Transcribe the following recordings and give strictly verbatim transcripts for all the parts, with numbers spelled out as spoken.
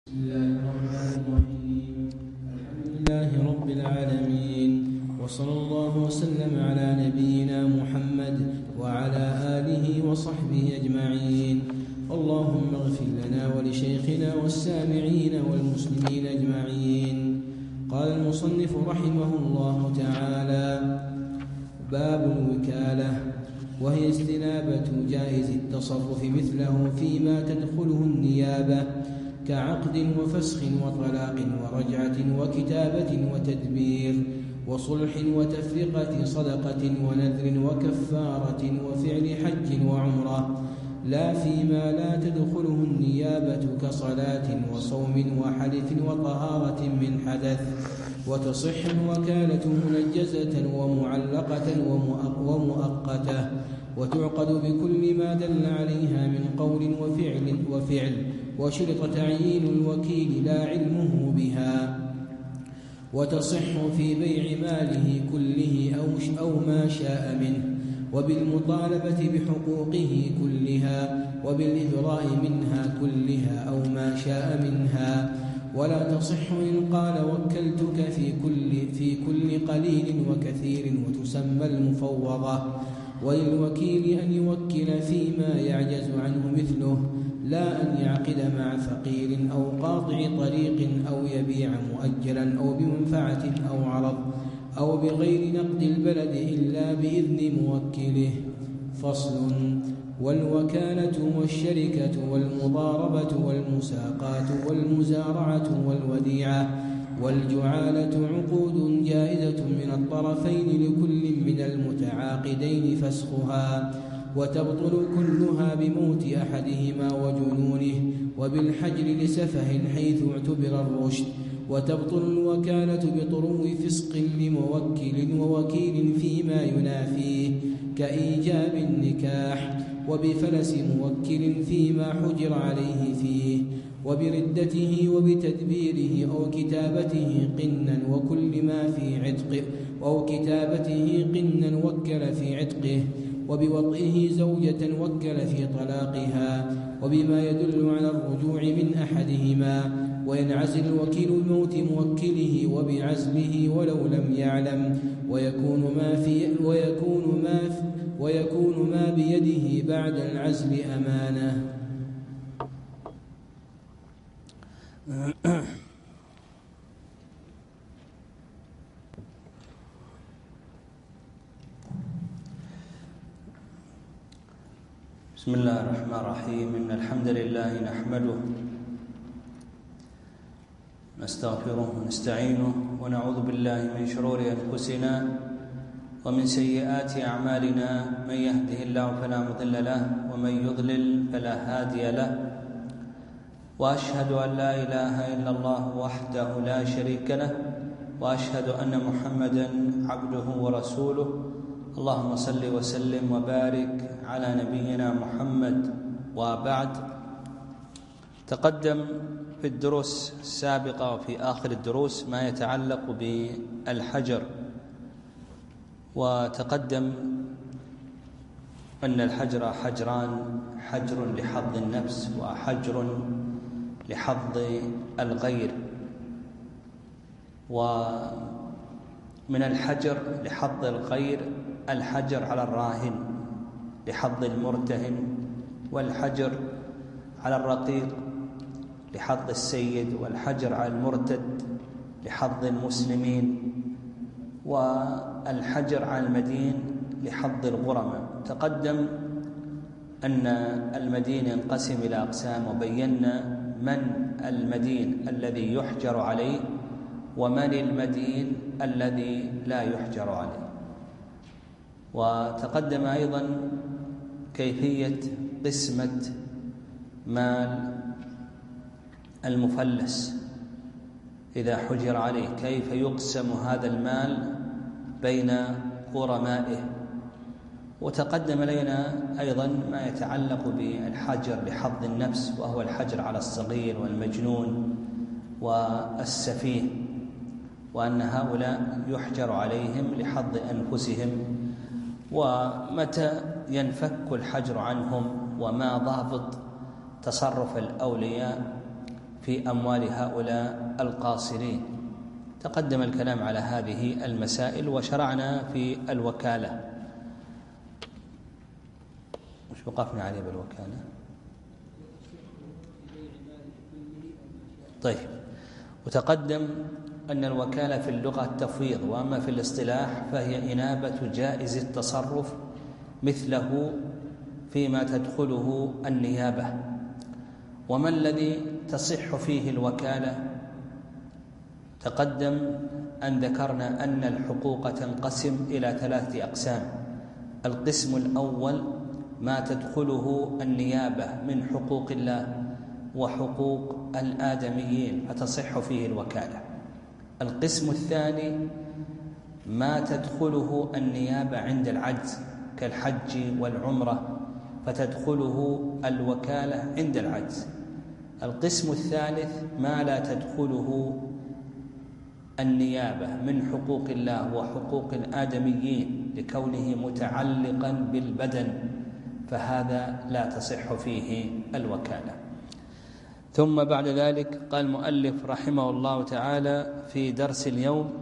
بسم الله الرحمن الرحيم. الحمد لله رب العالمين، وصلى الله وسلم على نبينا محمد وعلى آله وصحبه أجمعين. اللهم اغفر لنا ولشيخنا والسامعين والمسلمين أجمعين. قال المصنف رحمه الله تعالى: باب الوكالة، وهي استنابة جائز التصرف مثله فيما تدخله النيابة كعقد وفسخ وطلاق ورجعة وكتابة وتدبير وصلح وتفرقة، صدقة ونذر وكفارة وفعل حج وعمرة، لا فيما لا تدخله النيابة كصلاة وصوم وحلف وطهارة من حدث. وتصح الوكالة منجزة ومعلقة ومؤقتة، وتعقد بكل ما دل عليها من قول وفعل وفعل وشرط تعيين الوكيل لا علمه بها. وتصح في بيع ماله كله أو ما شاء منه، وبالمطالبة بحقوقه كلها، وبالإذراء منها كلها أو ما شاء منها. ولا تصح إن قال وكلتك في كل, في كل قليل وكثير، وتسمى المفوضة. وللوكيل أن يوكل فيما يعجز عنه مثله، لا أن يعقد مع فقير أو قاطع طريق أو يبيع مؤجلا أو بمنفعة أو عرض أو بغير نقد البلد إلا بإذن موكله. فصل: والوكالة والشركة والمضاربة والمساقات والمزارعة والوديعة والجعالة عقود جائزة من الطرفين لكل من المتعاقدين فسخها، وتبطل كلها بموت أحدهما وجنونه، وبالحجر لسفه حيث اعتبر الرشد. وتبطل الوكالة بطرو فسق لموكل ووكيل فيما ينافيه كإيجاب النكاح، وبفلس موكل فيما حجر عليه فيه، وبردته وبتدبيره أو كتابته قنا وكل ما في عتقه أو كتابته قنا وكل في عتقه، وبوطئه زوجة وكل في طلاقها، وبما يدل على الرجوع من أحدهما. وينعزل الوكيل بموت موكله وبعزله ولو لم يعلم، ويكون ما في ويكون ما في ويكون ما بيده بعد العزل أمانة. بسم الله الرحمن الرحيم. إن الحمد لله نحمده نستغفره ونستعينه ونعوذ بالله من شرور أنفسنا ومن سيئات أعمالنا، من يهده الله فلا مضل له ومن يضلل فلا هادي له. وأشهد أن لا إله إلا الله وحده لا شريك له، وأشهد أن محمدا عبده ورسوله. اللهم صل وسلم وبارك على نبينا محمد. وبعد، تقدم في الدروس السابقة وفي آخر الدروس ما يتعلق بالحجر، وتقدم أن الحجر حجران: حجر لحظ النفس وحجر لحظ الغير. ومن الحجر لحظ الغير الحجر على الراهن لحظ المرتهن، والحجر على الرقيق لحظ السيد، والحجر على المرتد لحظ المسلمين، والحجر على المدين لحظ الغرماء. تقدم أن المدين ينقسم إلى أقسام، وبينا من المدين الذي يحجر عليه ومن المدين الذي لا يحجر عليه. وتقدم أيضا كيفية قسمة مال المفلس إذا حجر عليه، كيف يقسم هذا المال بين غرمائه. وتقدم لنا أيضا ما يتعلق بالحجر لحظ النفس، وهو الحجر على الصغير والمجنون والسفيه، وأن هؤلاء يحجر عليهم لحظ أنفسهم. ومتى ينفك الحجر عنهم وما ضابط تصرف الأولياء في أموال هؤلاء القاصرين. تقدم الكلام على هذه المسائل وشرعنا في الوكالة. مش وقفنا عليه بالوكالة؟ طيب، وتقدم أن الوكالة في اللغة التفويض، وأما في الاصطلاح فهي إنابة جائز التصرف مثله فيما تدخله النيابة. وما الذي تصح فيه الوكالة؟ تقدم أن ذكرنا أن الحقوق تنقسم إلى ثلاثة أقسام. القسم الأول ما تدخله النيابة من حقوق الله وحقوق الآدميين فتصح فيه الوكالة. القسم الثاني ما تدخله النيابة عند العجز كالحج والعمرة فتدخله الوكالة عند العجز. القسم الثالث ما لا تدخله النيابة من حقوق الله وحقوق الآدميين لكونه متعلقا بالبدن، فهذا لا تصح فيه الوكالة. ثم بعد ذلك قال المؤلف رحمه الله تعالى في درس اليوم: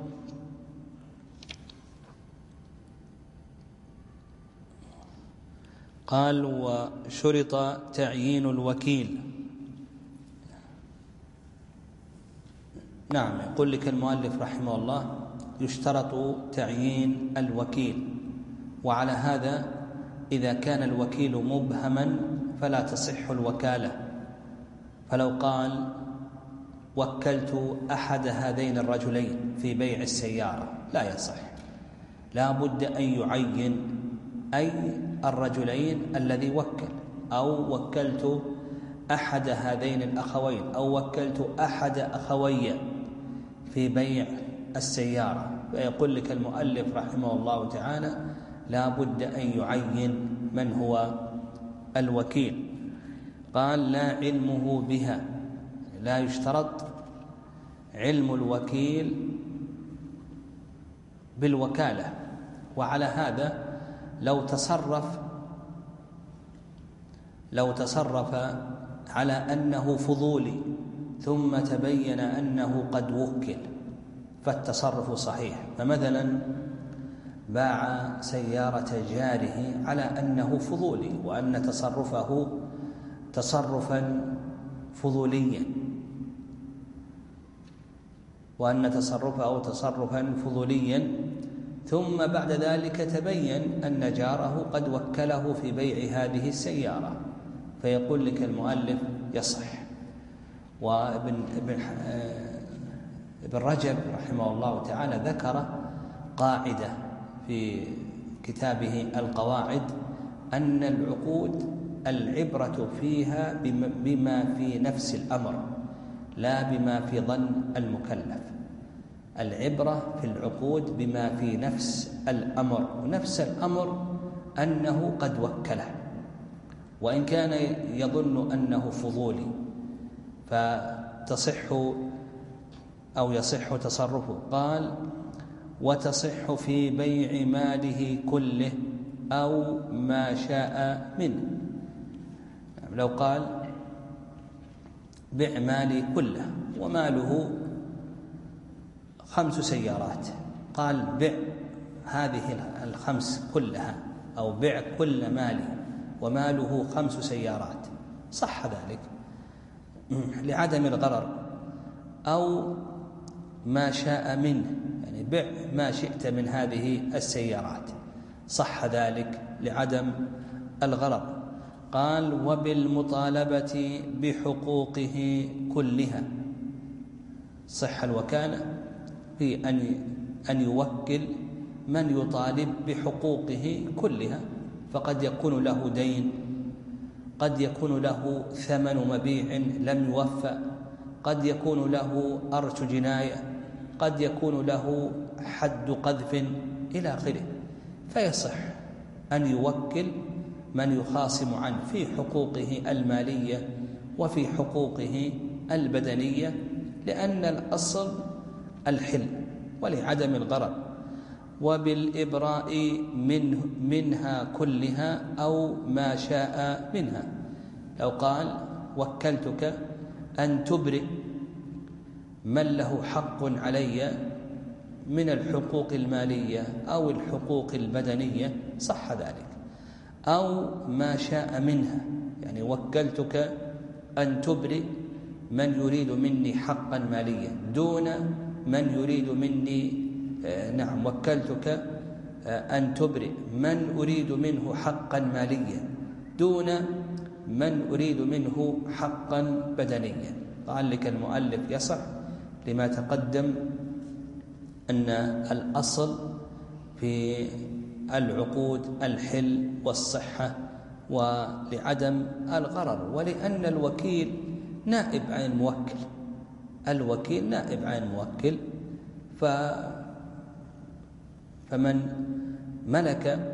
قال وشرط تعيين الوكيل. نعم، يقول لك المؤلف رحمه الله يشترط تعيين الوكيل، وعلى هذا إذا كان الوكيل مبهما فلا تصح الوكالة. فلو قال وكلت أحد هذين الرجلين في بيع السيارة لا يصح، لا بد أن يعين أي الرجلين الذي وكل، أو وكلت أحد هذين الأخوين، أو وكلت أحد أخوي في بيع السيارة. فيقول لك المؤلف رحمه الله تعالى لا بد أن يعين من هو الوكيل. قال لا علمه بها، لا يشترط علم الوكيل بالوكالة. وعلى هذا لو تصرف لو تصرف على أنه فضولي ثم تبين أنه قد وكل فالتصرف صحيح. فمثلا باع سيارة جاره على أنه فضولي وأن تصرفه تصرفا فضوليا وأن تصرفه تصرفا فضوليا ثم بعد ذلك تبين أن جاره قد وكله في بيع هذه السيارة، فيقول لك المؤلف يصح. وابن ابن ابن رجب رحمه الله تعالى ذكر قاعدة في كتابه القواعد أن العقود العبرة فيها بما في نفس الأمر لا بما في ظن المكلف. العبرة في العقود بما في نفس الأمر، ونفس الأمر أنه قد وكله وإن كان يظن أنه فضولي، فتصح أو يصح تصرفه. قال وتصح في بيع ماله كله أو ما شاء منه. لو قال بع مالي كله وماله خمس سيارات، قال بع هذه الخمس كلها أو بع كل مالي وماله خمس سيارات، صح ذلك لعدم الغرر. أو ما شاء منه، يعني بع ما شئت من هذه السيارات، صح ذلك لعدم الغرر. قال وبالمطالبة بحقوقه كلها، صح الوكالة في أن أن يوكل من يطالب بحقوقه كلها، فقد يكون له دين، قد يكون له ثمن مبيع لم يوفى، قد يكون له أرش جناية، قد يكون له حد قذف إلى آخره، فيصح أن يوكل من يخاصم عنه في حقوقه المالية وفي حقوقه البدنية، لأن الأصل الحل ولعدم الغرر. وبالإبراء منه منها كلها أو ما شاء منها. لو قال وكلتك أن تبرئ من له حق علي من الحقوق المالية أو الحقوق البدنية صح ذلك، أو ما شاء منها، يعني وكلتك أن تبرئ من يريد مني حقا ماليا دون من يريد مني آه نعم وكلتك آه أن تبرئ من أريد منه حقا ماليا دون من أريد منه حقا بدنيا. قال لك المؤلف يصح لما تقدم أن الأصل في العقود الحل والصحة ولعدم الغرر، ولأن الوكيل نائب عن الموكل، الوكيل نائب عن الموكل، ف فمن ملك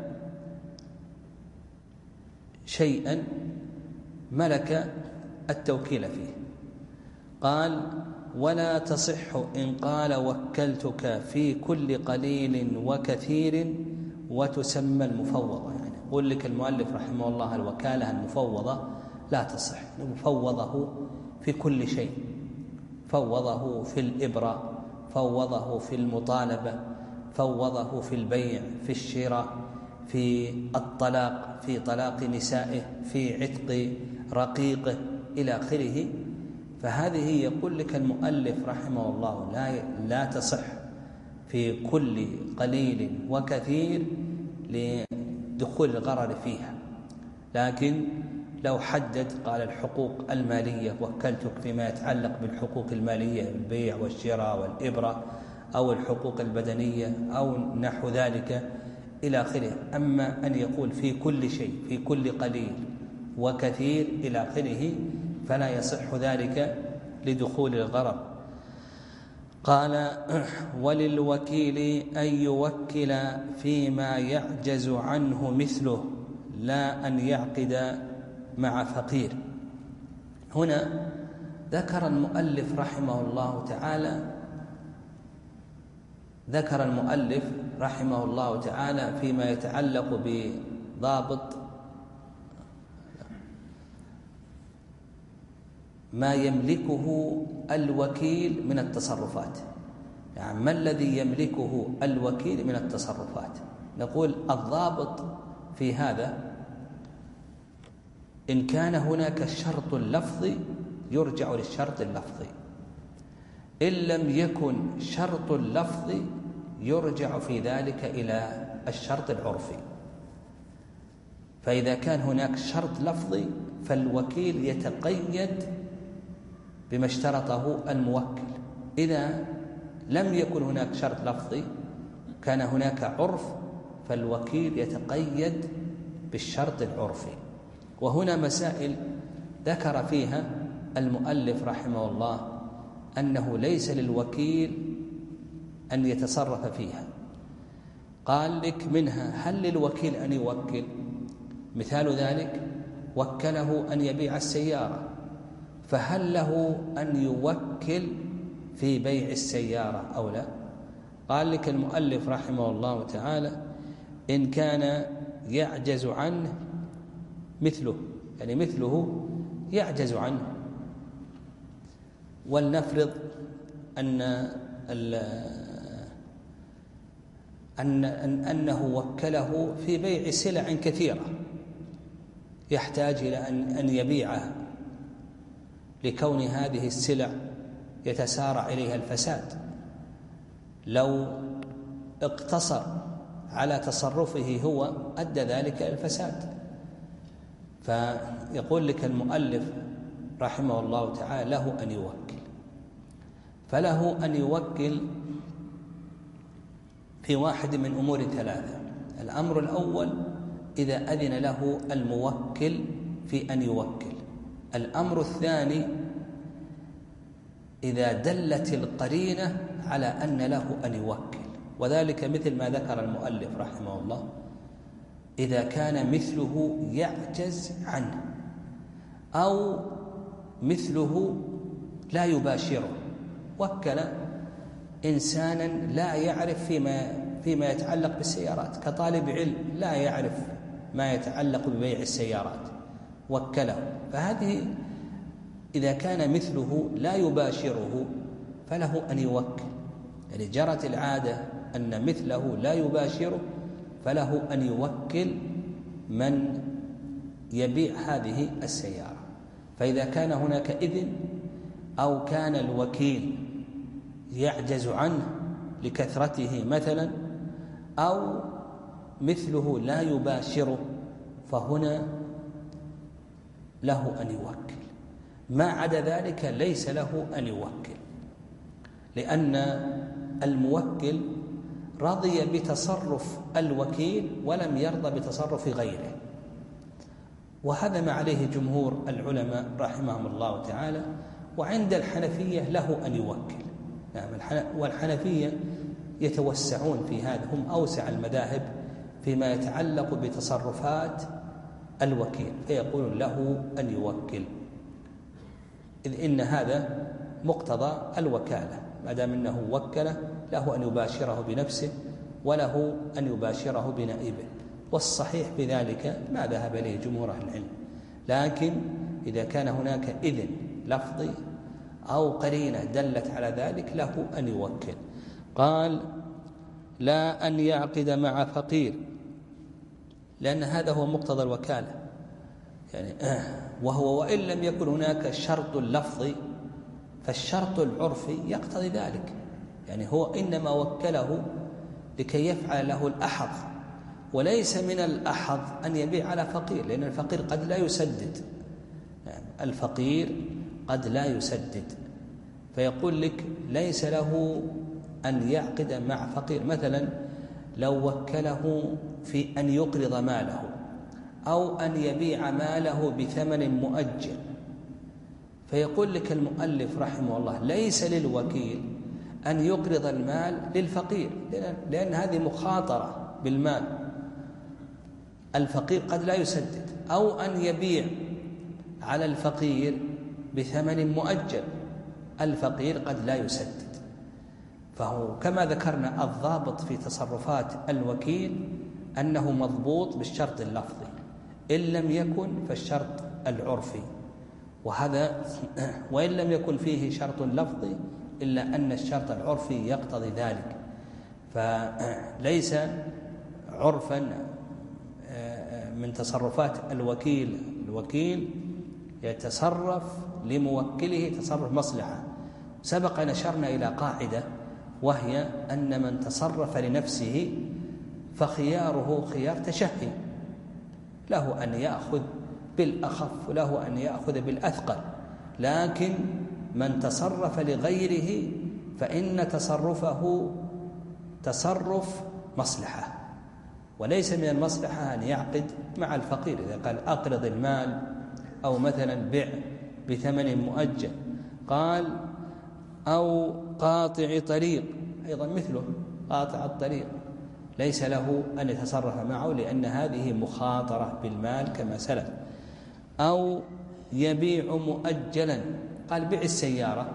شيئا ملك التوكيل فيه. قال ولا تصح إن قال وكلتك في كل قليل وكثير وتسمى المفوضة. يعني يقول لك المؤلف رحمه الله الوكالة المفوضة لا تصح، مفوضه في كل شيء، فوضه في الإبرة، فوضه في المطالبة، فوضه في البيع، في الشراء، في الطلاق، في طلاق نسائه، في عتق رقيقه إلى آخره. فهذه يقول لك المؤلف رحمه الله لا لا تصح في كل قليل وكثير لدخول الغرر فيها، لكن لو حدد قال الحقوق المالية وكلتك فيما يتعلق بالحقوق المالية البيع والشراء والإبرة، أو الحقوق البدنية أو نحو ذلك إلى آخره. أما أن يقول في كل شيء في كل قليل وكثير إلى آخره فلا يصح ذلك لدخول الغرر. قال وللوكيل أن يوكل فيما يعجز عنه مثله لا أن يعقد مع فقير. هنا ذكر المؤلف رحمه الله تعالى ذكر المؤلف رحمه الله تعالى فيما يتعلق بضابط ما يملكه الوكيل من التصرفات. يعني ما الذي يملكه الوكيل من التصرفات؟ نقول الضابط في هذا إن كان هناك شرط لفظي يرجع للشرط اللفظي، إن لم يكن شرط لفظي يرجع في ذلك إلى الشرط العرفي. فإذا كان هناك شرط لفظي فالوكيل يتقيد بما اشترطه الموكل. إذا لم يكن هناك شرط لفظي كان هناك عرف فالوكيل يتقيد بالشرط العرفي. وهنا مسائل ذكر فيها المؤلف رحمه الله أنه ليس للوكيل أن يتصرف فيها. قال لك منها هل للوكيل أن يوكل؟ مثال ذلك وكله أن يبيع السيارة، فهل له أن يوكل في بيع السيارة أو لا؟ قال لك المؤلف رحمه الله تعالى إن كان يعجز عنه مثله، يعني مثله يعجز عنه. ولنفرض أن أن أنه وكله في بيع سلع كثيرة يحتاج إلى أن أن يبيعها لكون هذه السلع يتسارع إليها الفساد. لو اقتصر على تصرفه هو أدى ذلك إلى الفساد. فيقول لك المؤلف رحمه الله تعالى له أن يوكل، فله أن يوكل في واحد من أمور ثلاثة. الأمر الأول إذا أذن له الموكل في أن يوكل. الأمر الثاني إذا دلت القرينة على أن له أن يوكل، وذلك مثل ما ذكر المؤلف رحمه الله إذا كان مثله يعجز عنه أو مثله لا يباشره. وكل إنسانا لا يعرف فيما فيما يتعلق بالسيارات، كطالب علم لا يعرف ما يتعلق ببيع السيارات، وكله. فهذه إذا كان مثله لا يباشره فله أن يوكل، يعني جرت العادة أن مثله لا يباشره فله أن يوكل من يبيع هذه السيارة. فإذا كان هناك إذن أو كان الوكيل يعجز عنه لكثرته مثلا أو مثله لا يباشره فهنا له أن يوكل. ما عدا ذلك ليس له أن يوكل، لأن الموكل رضي بتصرف الوكيل ولم يرضى بتصرف غيره، وهذا ما عليه جمهور العلماء رحمهم الله تعالى. وعند الحنفية له أن يوكل، والحنفية يتوسعون في هذا، هم أوسع المذاهب فيما يتعلق بتصرفات الوكيل، فيقول له أن يوكل، إذ إن هذا مقتضى الوكالة، ما دام أنه وكل له أن يباشره بنفسه وله أن يباشره بنائبه. والصحيح بذلك ما ذهب إليه جمهور أهل العلم، لكن إذا كان هناك إذن لفظي أو قرينة دلت على ذلك له أن يوكل. قال لا أن يعقد مع فقير، لأن هذا هو مقتضى الوكالة، يعني وهو وإن لم يكن هناك شرط لفظي فالشرط العرفي يقتضي ذلك، يعني هو إنما وكله لكي يفعل له الأحظ، وليس من الأحظ أن يبيع على فقير، لأن الفقير قد لا يسدد، يعني الفقير قد لا يسدد، فيقول لك ليس له أن يعقد مع فقير. مثلا لو وكله في أن يقرض ماله أو أن يبيع ماله بثمن مؤجل، فيقول لك المؤلف رحمه الله ليس للوكيل أن يقرض المال للفقير، لأن هذه مخاطرة بالمال، الفقير قد لا يسدد، أو أن يبيع على الفقير بثمن مؤجل، الفقير قد لا يسدد. فهو كما ذكرنا الضابط في تصرفات الوكيل أنه مضبوط بالشرط اللفظي، إن لم يكن فالشرط العرفي، وهذا وإن لم يكن فيه شرط لفظي إلا أن الشرط العرفي يقتضي ذلك. فليس عرفا من تصرفات الوكيل، الوكيل يتصرف لموكله تصرف مصلحة. سبق نشرنا إلى قاعدة وهي أن من تصرف لنفسه فخياره خيار تشهي، له أن يأخذ بالأخف وله أن يأخذ بالأثقل، لكن من تصرف لغيره فإن تصرفه تصرف مصلحة، وليس من المصلحة أن يعقد مع الفقير. إذا قال أقرض المال أو مثلا بيع بثمن مؤجل، قال أو قاطع طريق، أيضا مثله قاطع الطريق ليس له أن يتصرف معه لأن هذه مخاطرة بالمال كما سلف. أو يبيع مؤجلا، قال بيع السيارة،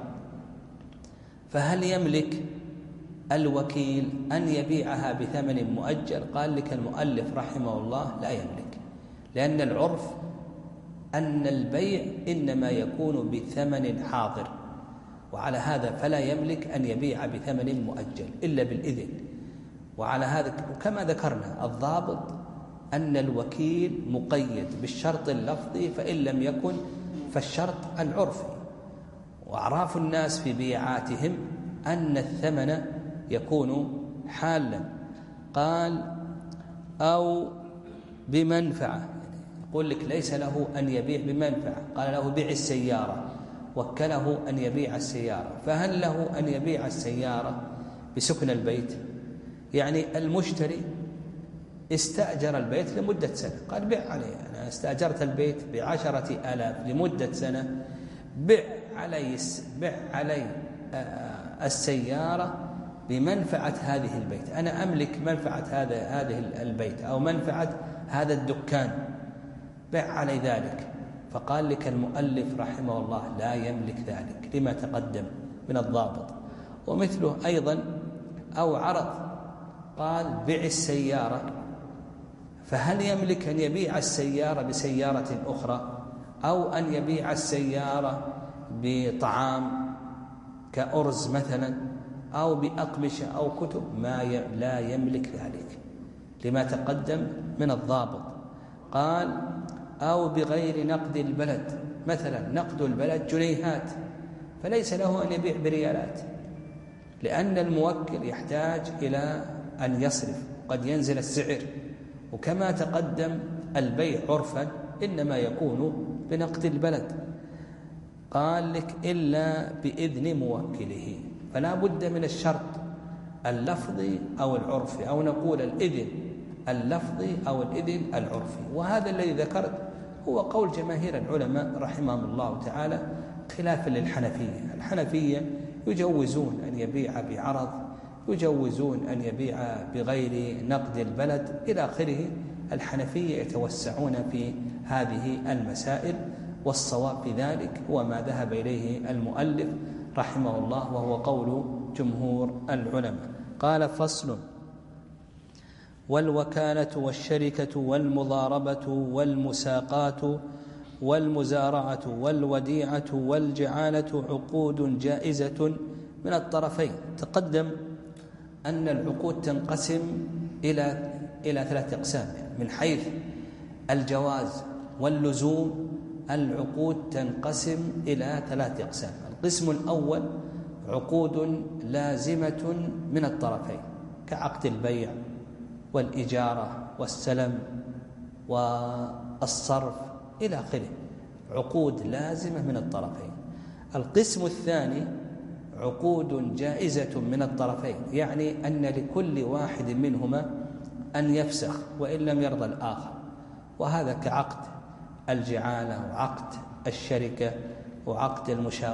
فهل يملك الوكيل أن يبيعها بثمن مؤجل؟ قال لك المؤلف رحمه الله لا يملك، لأن العرف أن البيع إنما يكون بثمن حاضر، وعلى هذا فلا يملك أن يبيع بثمن مؤجل إلا بالإذن. وعلى هذا كما ذكرنا الضابط أن الوكيل مقيد بالشرط اللفظي، فإن لم يكن فالشرط العرفي. وأعراف الناس في بيعاتهم أن الثمن يكون حالا. قال أو بمنفعة، يقول لك ليس له أن يبيع بمنفعة، قال له بيع السيارة، وكله أن يبيع السيارة، فهل له أن يبيع السيارة بسكن البيت؟ يعني المشتري استأجر البيت لمدة سنة، قال بيع علي، أنا استأجرت البيت بعشرة آلاف لمدة سنة، بيع علي بيع علي السيارة بمنفعة هذه البيت، أنا أملك منفعة هذا هذه البيت أو منفعة هذا الدكان، بيع علي ذلك. فقال لك المؤلف رحمه الله لا يملك ذلك لما تقدم من الضابط. ومثله أيضا أو عرض، قال بيع السيارة، فهل يملك أن يبيع السيارة بسيارة أخرى أو أن يبيع السيارة بطعام كأرز مثلا أو بأقمشة أو كتب ما ي... لا يملك ذلك لما تقدم من الضابط. قال أو بغير نقد البلد، مثلا نقد البلد جنيهات فليس له أن يبيع بريالات، لأن الموكل يحتاج إلى أن يصرف، قد ينزل السعر، وكما تقدم البيع عرفا إنما يكون بنقد البلد. قال لك إلا بإذن موكله، فلا بد من الشرط اللفظي أو العرفي، أو نقول الإذن اللفظي أو الإذن العرفي. وهذا الذي ذكرت هو قول جماهير العلماء رحمهم الله تعالى، خلافا للحنفية. الحنفية يجوزون أن يبيع بعرض، يجوزون أن يبيع بغير نقد البلد إلى آخره. الحنفية يتوسعون في هذه المسائل، والصواب في ذلك هو ما ذهب إليه المؤلف رحمه الله، وهو قول جمهور العلماء. قال فصل: والوكالة والشركة والمضاربة والمساقات والمزارعة والوديعة والجعالة عقود جائزة من الطرفين. تقدم أن العقود تنقسم إلى إلى ثلاثة أقسام، من حيث الجواز واللزوم العقود تنقسم إلى ثلاثة أقسام. القسم الأول عقود لازمة من الطرفين كعقد البيع والإجارة والسلم والصرف إلى آخره، عقود لازمة من الطرفين. القسم الثاني عقود جائزة من الطرفين، يعني أن لكل واحد منهما أن يفسخ وإن لم يرضى الآخر، وهذا كعقد الجعالة وعقد الشركة وعقد المشا...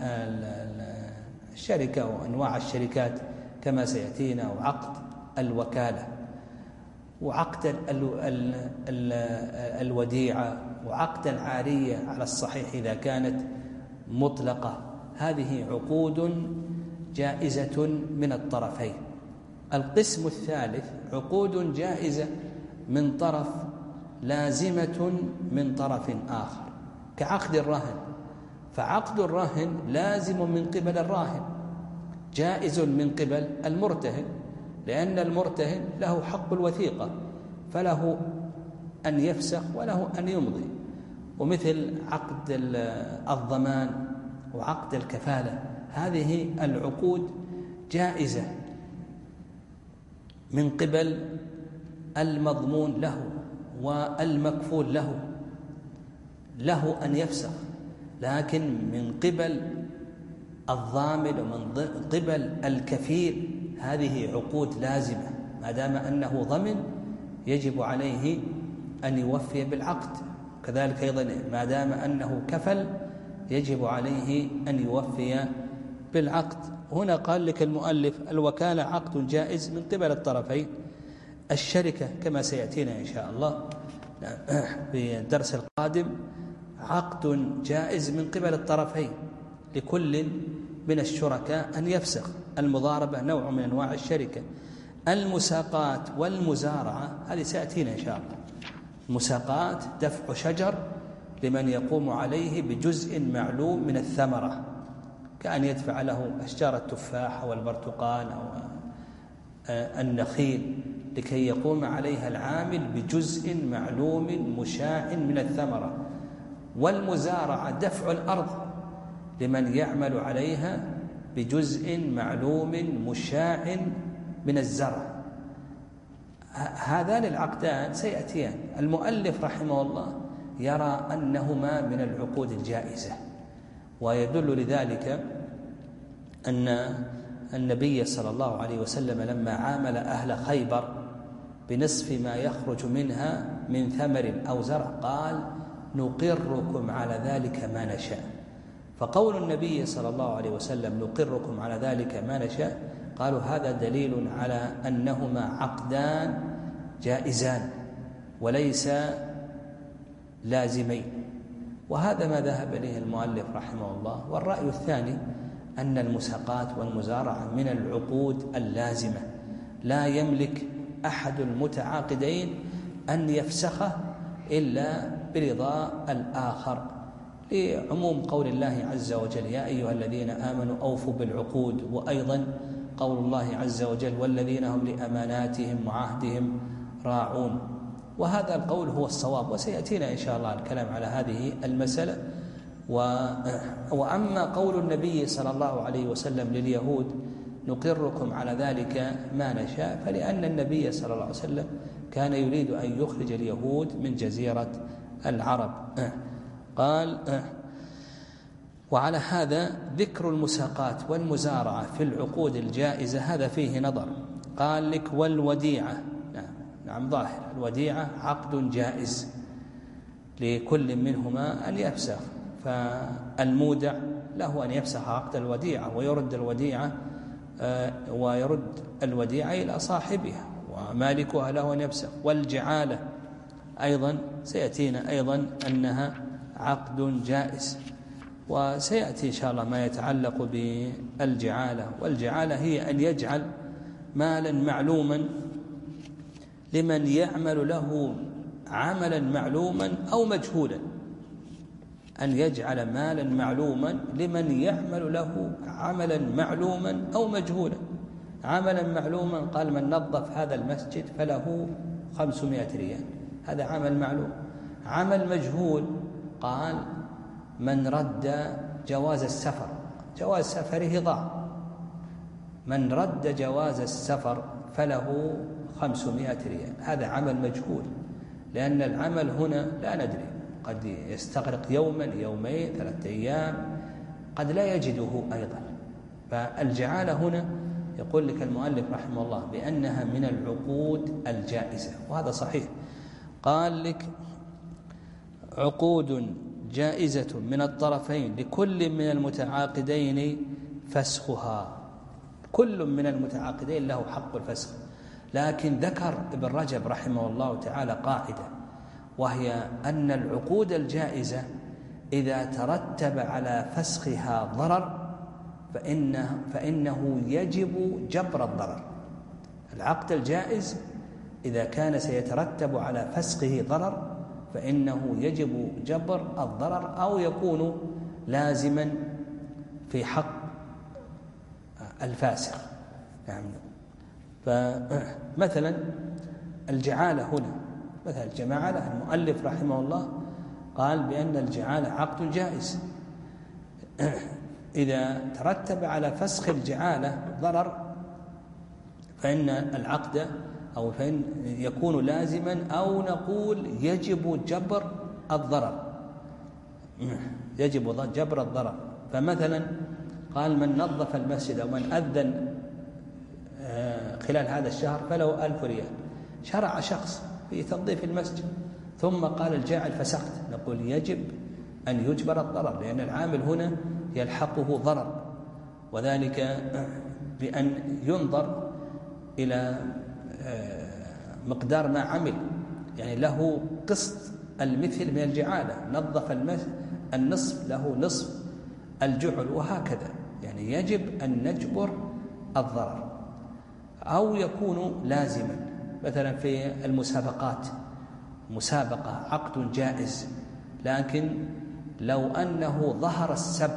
الشركة وأنواع الشركات كما سيأتينا، وعقد الوكالة وعقد ال... ال... ال... الوديعة وعقد العارية على الصحيح إذا كانت مطلقة. هذه عقود جائزة من الطرفين. القسم الثالث عقود جائزة من طرف لازمة من طرف آخر كعقد الرهن، فعقد الرهن لازم من قبل الراهن، جائز من قبل المرتهن، لأن المرتهن له حق الوثيقة فله أن يفسخ وله أن يمضي. ومثل عقد الضمان وعقد الكفالة، هذه العقود جائزة من قبل المضمون له والمكفول له، له أن يفسخ، لكن من قبل الضامن ومن قبل الكفيل هذه عقود لازمة، ما دام أنه ضمن يجب عليه أن يوفي بالعقد، كذلك أيضا ما دام أنه كفل يجب عليه أن يوفي بالعقد. هنا قال لك المؤلف الوكالة عقد جائز من قبل الطرفين. الشركة كما سيأتينا إن شاء الله في الدرس القادم عقد جائز من قبل الطرفين لكل من الشركاء أن يفسخ. المضاربة نوع من أنواع الشركة. المساقات والمزارعة هذه سيأتينا إن شاء الله. المساقات دفع شجر لمن يقوم عليه بجزء معلوم من الثمرة، كأن يدفع له أشجار التفاح والبرتقال أو النخيل لكي يقوم عليها العامل بجزء معلوم مشاع من الثمرة. والمزارعة دفع الأرض لمن يعمل عليها بجزء معلوم مشاع من الزرع. هذان العقدان سيأتيان. المؤلف رحمه الله يرى أنهما من العقود الجائزة، ويدل لذلك أن النبي صلى الله عليه وسلم لما عامل أهل خيبر بنصف ما يخرج منها من ثمر أو زرع قال نقركم على ذلك ما نشاء. فقول النبي صلى الله عليه وسلم نقركم على ذلك ما نشاء قالوا هذا دليل على أنهما عقدان جائزان وليس لازمين، وهذا ما ذهب إليه المؤلف رحمه الله. والرأي الثاني أن المساقات والمزارعة من العقود اللازمة، لا يملك أحد المتعاقدين أن يفسخه إلا برضا الآخر، لعموم قول الله عز وجل يا أيها الذين آمنوا أوفوا بالعقود، وأيضا قول الله عز وجل والذين هم لأماناتهم وعهدهم راعون. وهذا القول هو الصواب، وسيأتينا إن شاء الله الكلام على هذه المسألة. وأما قول النبي صلى الله عليه وسلم لليهود نقركم على ذلك ما نشاء، فلأن النبي صلى الله عليه وسلم كان يريد أن يخرج اليهود من جزيرة العرب. قال وعلى هذا ذكر المساقات والمزارعة في العقود الجائزة هذا فيه نظر. قال لك والوديعة، نعم, نعم ظاهر الوديعة عقد جائز لكل منهما أن يفسخ، فالمودع له أن يفسخ عقد الوديعة ويرد الوديعة ويرد الوديعة إلى صاحبها، ومالكها له أن يفسخ. والجعالة أيضا سيأتينا أيضا أنها عقد جائز، وسيأتي إن شاء الله ما يتعلق بالجعالة. والجعالة هي أن يجعل مالا معلوما لمن يعمل له عملا معلوما أو مجهولا، أن يجعل مالا معلوما لمن يعمل له عملا معلوما أو مجهولا. عملا معلوما قال من نظف هذا المسجد فله خمسمائة ريال، هذا عمل معلوم. عمل مجهول قال من رد جواز السفر، جواز سفره ضاع، من رد جواز السفر فله خمسمائة ريال، هذا عمل مجهول، لأن العمل هنا لا ندري، قد يستغرق يوما يومين ثلاثة أيام، قد لا يجده أيضا. فالجعالة هنا يقول لك المؤلف رحمه الله بأنها من العقود الجائزة، وهذا صحيح. قال لك عقود جائزة من الطرفين لكل من المتعاقدين فسخها، كل من المتعاقدين له حق الفسخ. لكن ذكر ابن رجب رحمه الله تعالى قاعدة، وهي أن العقود الجائزة إذا ترتب على فسخها ضرر فإنه, فإنه يجب جبر الضرر. العقد الجائز إذا كان سيترتب على فسخه ضرر فإنه يجب جبر الضرر أو يكون لازما في حق الفاسخ. يعني فمثلا الجعالة هنا، مثلا الجماعة المؤلف رحمه الله قال بأن الجعالة عقد جائز، إذا ترتب على فسخ الجعالة ضرر فإن العقد أو فإن يكون لازما، أو نقول يجب جبر الضرر، يجب جبر الضرر. فمثلا قال من نظف المسجد أو من أذن خلال هذا الشهر فله ألف ريال، شرع شخص في تنظيف المسجد ثم قال الجاعل فسخت، نقول يجب أن يجبر الضرر، لأن العامل هنا يلحقه ضرر، وذلك بأن ينظر إلى مقدار ما عمل، يعني له قسط المثل من الجعالة، نظف النصف له نصف الجعل، وهكذا. يعني يجب أن نجبر الضرر. أو يكون لازما، مثلا في المسابقات، مسابقة عقد جائز، لكن لو أنه ظهر السبب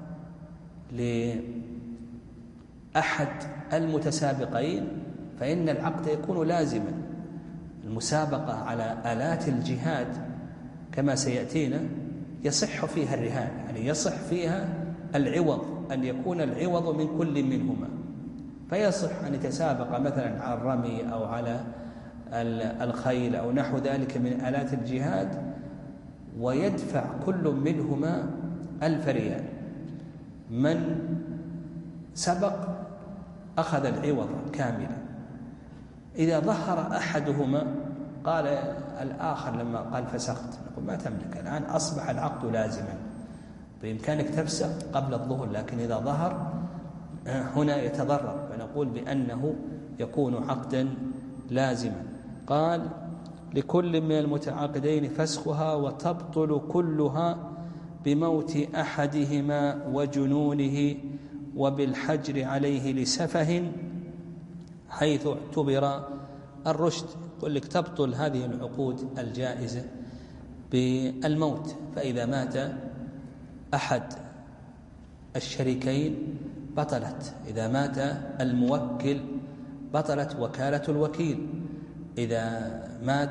لأحد المتسابقين فإن العقد يكون لازما. المسابقة على آلات الجهاد كما سيأتينا يصح فيها الرهان، يعني يصح فيها العوض، أن يكون العوض من كل منهما، فيصح أن يتسابق مثلا على الرمي أو على الخيل أو نحو ذلك من آلات الجهاد، ويدفع كل منهما ألف ريال. من سبق أخذ العوض كاملا. إذا ظهر أحدهما قال الآخر لما قال فسخت، نقول ما تملك الآن، أصبح العقد لازما، بإمكانك تفسخ قبل الظهر، لكن إذا ظهر هنا يتضرر، فنقول بأنه يكون عقدا لازما. قال لكل من المتعاقدين فسخها وتبطل كلها بموت أحدهما وجنونه وبالحجر عليه لسفه حيث اعتبر الرشد. يقول لك تبطل هذه العقود الجائزة بالموت، فإذا مات أحد الشريكين بطلت. إذا مات الموكل بطلت وكالة الوكيل. إذا مات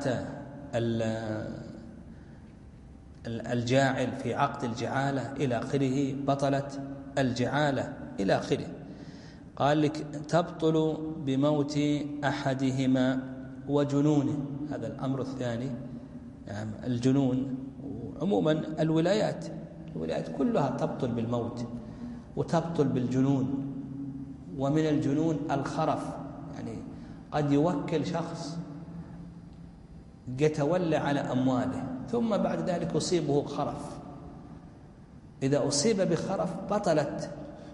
الجاعل في عقد الجعالة إلى آخره بطلت الجعالة إلى آخره. قال لك تبطل بموت أحدهما وجنونه. هذا الأمر الثاني، يعني الجنون. عموما الولايات الولايات كلها تبطل بالموت وتبطل بالجنون. ومن الجنون الخرف، يعني قد يوكل شخص يتولى على أمواله ثم بعد ذلك يصيبه خرف. إذا أصيب بخرف بطلت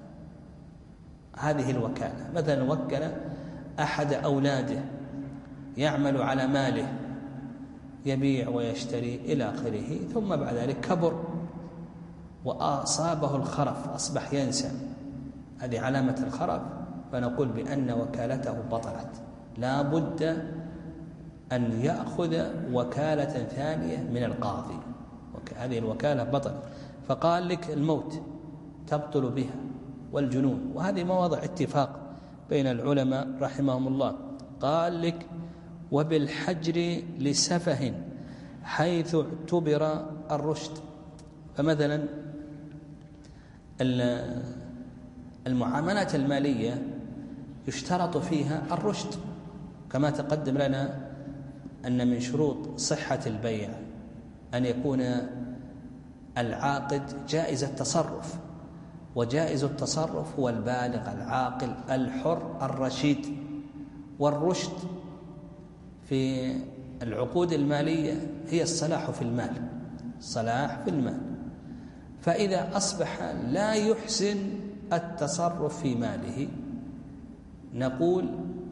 هذه الوكالة. مثلا وكل أحد أولاده يعمل على ماله يبيع ويشتري إلى آخره، ثم بعد ذلك كبر وأصابه الخرف أصبح ينسى، هذه علامة الخرف، فنقول بأن وكالته بطلت. لا بد أن يأخذ وكالة ثانية من القاضي، هذه الوكالة بطل. فقال لك الموت تبطل بها والجنون، وهذه مواضع اتفاق بين العلماء رحمهم الله. قال لك وبالحجر لسفه حيث اعتبر الرشد. فمثلا المعاملات المالية يشترط فيها الرشد، كما تقدم لنا أن من شروط صحة البيع أن يكون العاقد جائز التصرف، وجائز التصرف هو البالغ العاقل الحر الرشيد. والرشد في العقود المالية هي الصلاح في المال، الصلاح في المال. فإذا أصبح لا يحسن التصرف في ماله نقول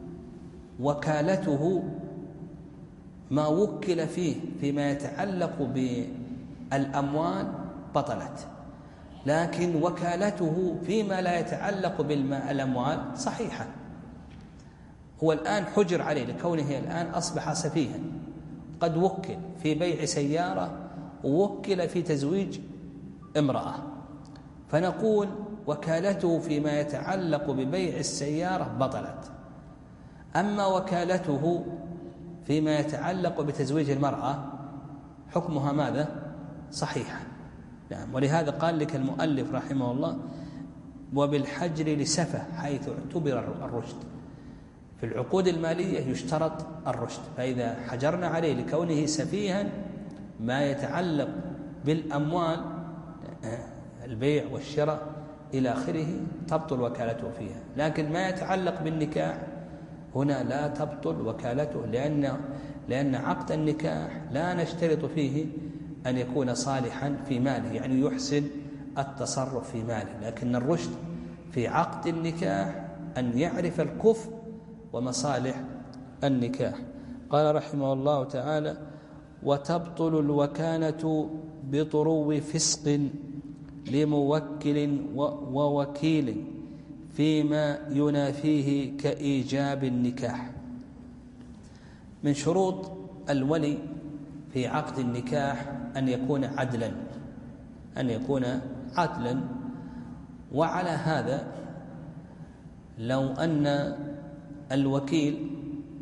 وكالته ما وكل فيه فيما يتعلق بالأموال بطلت، لكن وكالته فيما لا يتعلق بالأموال صحيحة. هو الآن حجر عليه لكونه الآن أصبح سفيها، قد وكل في بيع سيارة ووكل في تزويج امرأة، فنقول وكالته فيما يتعلق ببيع السيارة بطلت. أما وكالته فيما يتعلق بتزويج المرأة حكمها ماذا؟ صحيحة. نعم. ولهذا قال لك المؤلف رحمه الله وبالحجر لسفه حيث اعتبر الرشد. في العقود المالية يشترط الرشد، فإذا حجرنا عليه لكونه سفيها ما يتعلق بالأموال البيع والشراء إلى آخره تبطل وكالته فيها، لكن ما يتعلق بالنكاح هنا لا تبطل وكالته، لأن لأن عقد النكاح لا نشترط فيه أن يكون صالحا في ماله، يعني يحسن التصرف في ماله، لكن الرشد في عقد النكاح أن يعرف الكفء ومصالح النكاح. قال رحمه الله تعالى وتبطل الوكالة بطرو فسق لموكل ووكيل فيما ينافيه كإيجاب النكاح. من شروط الولي في عقد النكاح أن يكون عدلا، أن يكون عدلا. وعلى هذا لو أن الوكيل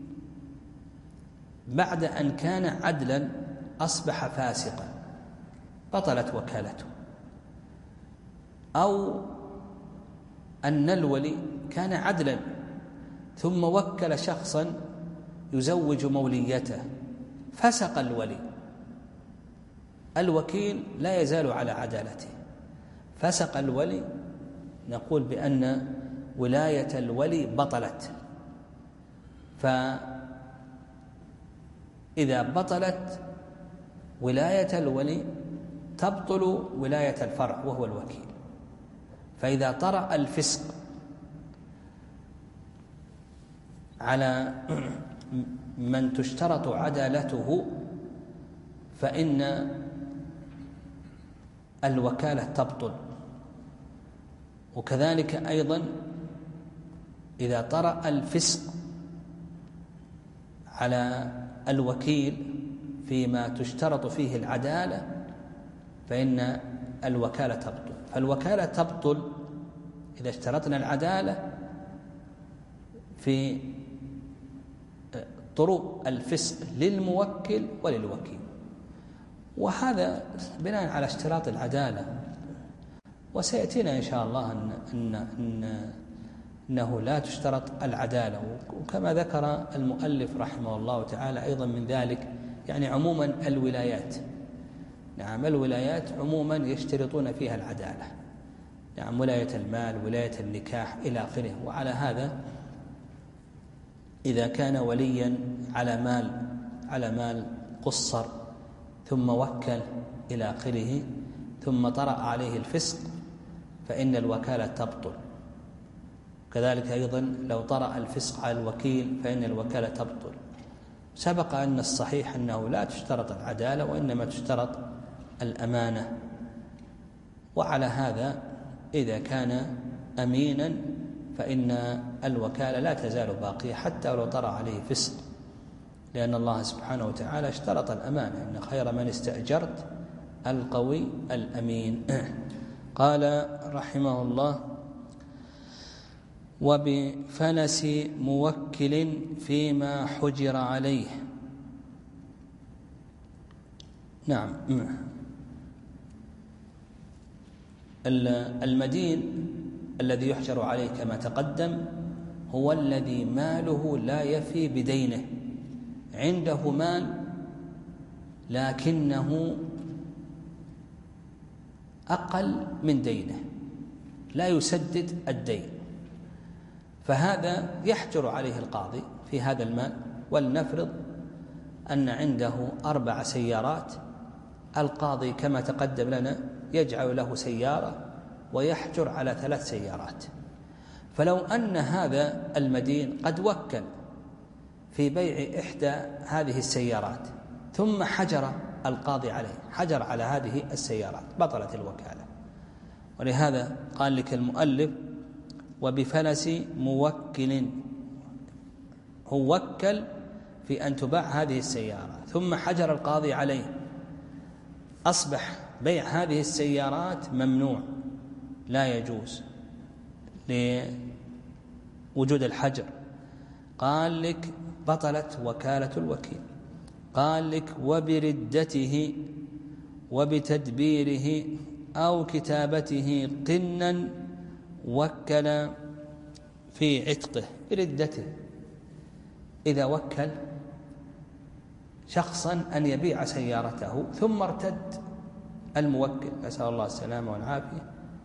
بعد أن كان عدلا أصبح فاسقا بطلت وكالته، أو أن الولي كان عدلا ثم وكل شخصا يزوج موليته فسق الولي، الوكيل لا يزال على عدالته، فسق الولي، نقول بأن ولاية الولي بطلت. فإذا بطلت ولاية الولي تبطل ولاية الفرع وهو الوكيل. فإذا طرأ الفسق على من تشترط عدالته فإن الوكالة تبطل. وكذلك أيضا إذا طرأ الفسق على الوكيل فيما تشترط فيه العدالة فإن الوكالة تبطل. فالوكالة تبطل إذا اشترطنا العدالة في طرق الفسق للموكل وللوكيل، وهذا بناء على اشتراط العدالة. وسيأتينا إن شاء الله أن, أن, أن أنه لا تشترط العدالة، وكما ذكر المؤلف رحمه الله تعالى أيضا من ذلك يعني عموما الولايات. نعم الولايات عموما يشترطون فيها العدالة، نعم ولاية المال، ولاية النكاح إلى آخره. وعلى هذا إذا كان وليا على مال على مال قصر ثم وكل إلى آخره ثم طرأ عليه الفسق فإن الوكالة تبطل. كذلك أيضا لو طرأ الفسق على الوكيل فإن الوكالة تبطل. سبق أن الصحيح أنه لا تشترط العدالة وإنما تشترط الأمانة. وعلى هذا إذا كان أمينا فإن الوكالة لا تزال باقية حتى لو طرأ عليه فسق، لأن الله سبحانه وتعالى اشترط الأمانة: إن خير من استأجرت القوي الأمين. قال رحمه الله: وبفنس موكل فيما حجر عليه. نعم المدين الذي يحجر عليه كما تقدم هو الذي ماله لا يفي بدينه، عنده مال لكنه أقل من دينه، لا يسدد الدين، فهذا يحجر عليه القاضي في هذا المال. ولنفرض أن عنده أربع سيارات، القاضي كما تقدم لنا يجعل له سيارة ويحجر على ثلاث سيارات. فلو أن هذا المدين قد وكل في بيع إحدى هذه السيارات ثم حجر القاضي عليه، حجر على هذه السيارات، بطلت الوكالة. ولهذا قال لك المؤلف: وبفلس موكل، هو وكل في أن تباع هذه السيارة ثم حجر القاضي عليه، أصبح بيع هذه السيارات ممنوع، لا يجوز لوجود الحجر. قال لك بطلت وكالة الوكيل. قال لك: وبردته وبتدبيره أو كتابته قنا وكل في عتقه. بردته، إذا وكل شخصا أن يبيع سيارته ثم ارتد الموكل، نسأل الله السلامة والعافية،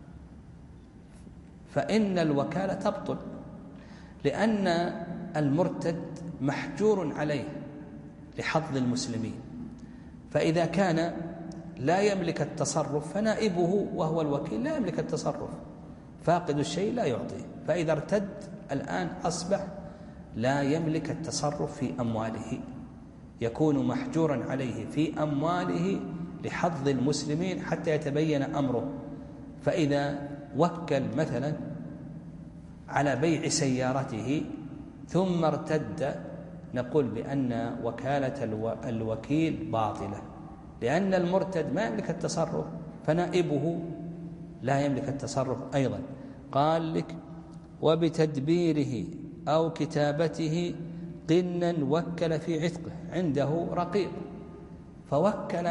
فإن الوكالة تبطل، لأن المرتد محجور عليه لحظ المسلمين. فإذا كان لا يملك التصرف فنائبه وهو الوكيل لا يملك التصرف، فاقد الشيء لا يعطيه. فإذا ارتد الآن أصبح لا يملك التصرف في أمواله، يكون محجورا عليه في أمواله لحظ المسلمين حتى يتبين أمره. فإذا وكل مثلا على بيع سيارته ثم ارتد، نقول بأن وكالة الوكيل باطلة، لأن المرتد ما يملك التصرف فنائبه لا يملك التصرف أيضا. قال لك: وبتدبيره أو كتابته قنا وكل في عتقه، عنده رقيق فوكل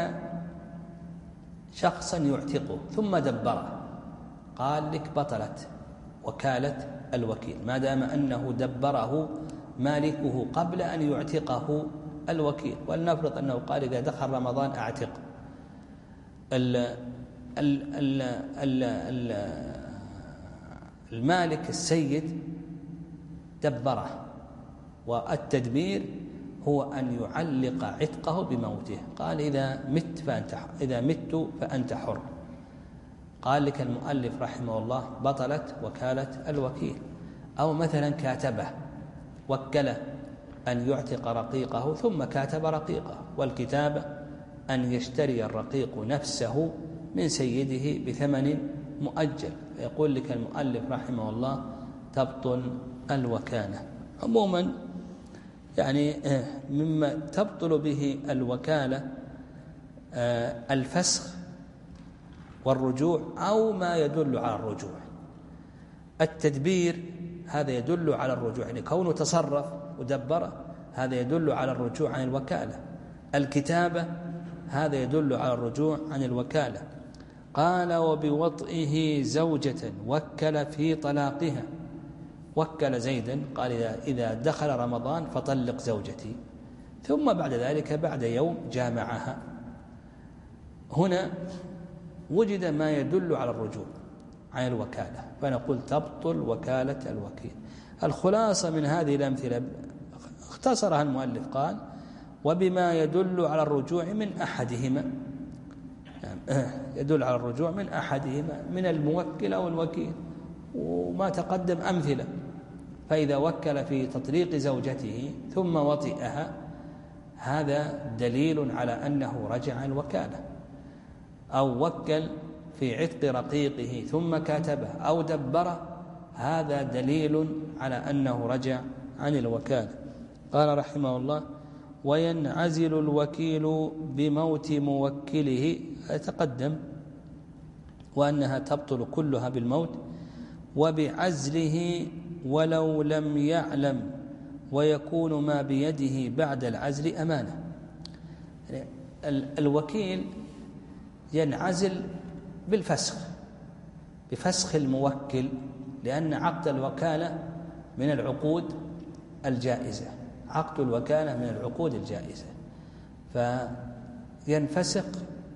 شخصا يعتقه ثم دبره، قال لك بطلت وكالة الوكيل ما دام أنه دبره مالكه قبل أن يعتقه الوكيل. ولنفرض أنه قال: إذا دخل رمضان أعتق. ال ال ال ال ال المالك السيد دبره، والتدبير هو أن يعلق عتقه بموته. قال: إذا مت فأنت إذا مت فأنت حر. قال لك المؤلف رحمه الله: بطلت وكالة الوكيل. أو مثلا كاتبه، وكله أن يعتق رقيقه ثم كاتب رقيقه، والكتابة أن يشتري الرقيق نفسه من سيده بثمن مؤجل. يقول لك المؤلف رحمه الله: تبطل الوكالة. عموما يعني مما تبطل به الوكالة الفسخ والرجوع أو ما يدل على الرجوع. التدبير هذا يدل على الرجوع، يعني كونه تصرف ودبر هذا يدل على الرجوع عن الوكالة. الكتابة هذا يدل على الرجوع عن الوكالة. قال وبوطئه زوجة وكل في طلاقها، وكل زيدا قال إذا دخل رمضان فطلق زوجتي، ثم بعد ذلك بعد يوم جامعها. هنا وجد ما يدل على الرجوع عن الوكالة، فنقول تبطل وكالة الوكيل. الخلاصة من هذه الأمثلة اختصرها المؤلف قال وبما يدل على الرجوع من أحدهما، يدل على الرجوع من أحدهما من الموكل أو الوكيل، وما تقدم أمثلة. فإذا وكل في تطليق زوجته ثم وطئها هذا دليل على أنه رجع عن الوكالة، أو وكل في عتق رقيقه ثم كاتبه أو دبره هذا دليل على أنه رجع عن الوكالة. قال رحمه الله وينعزل الوكيل بموت موكله، يتقدم وأنها تبطل كلها بالموت، وبعزله ولو لم يعلم، ويكون ما بيده بعد العزل أمانة. يعني الوكيل ينعزل بالفسخ، بفسخ الموكل، لأن عقد الوكالة من العقود الجائزة، عقد الوكالة من العقود الجائزة، فينفسخ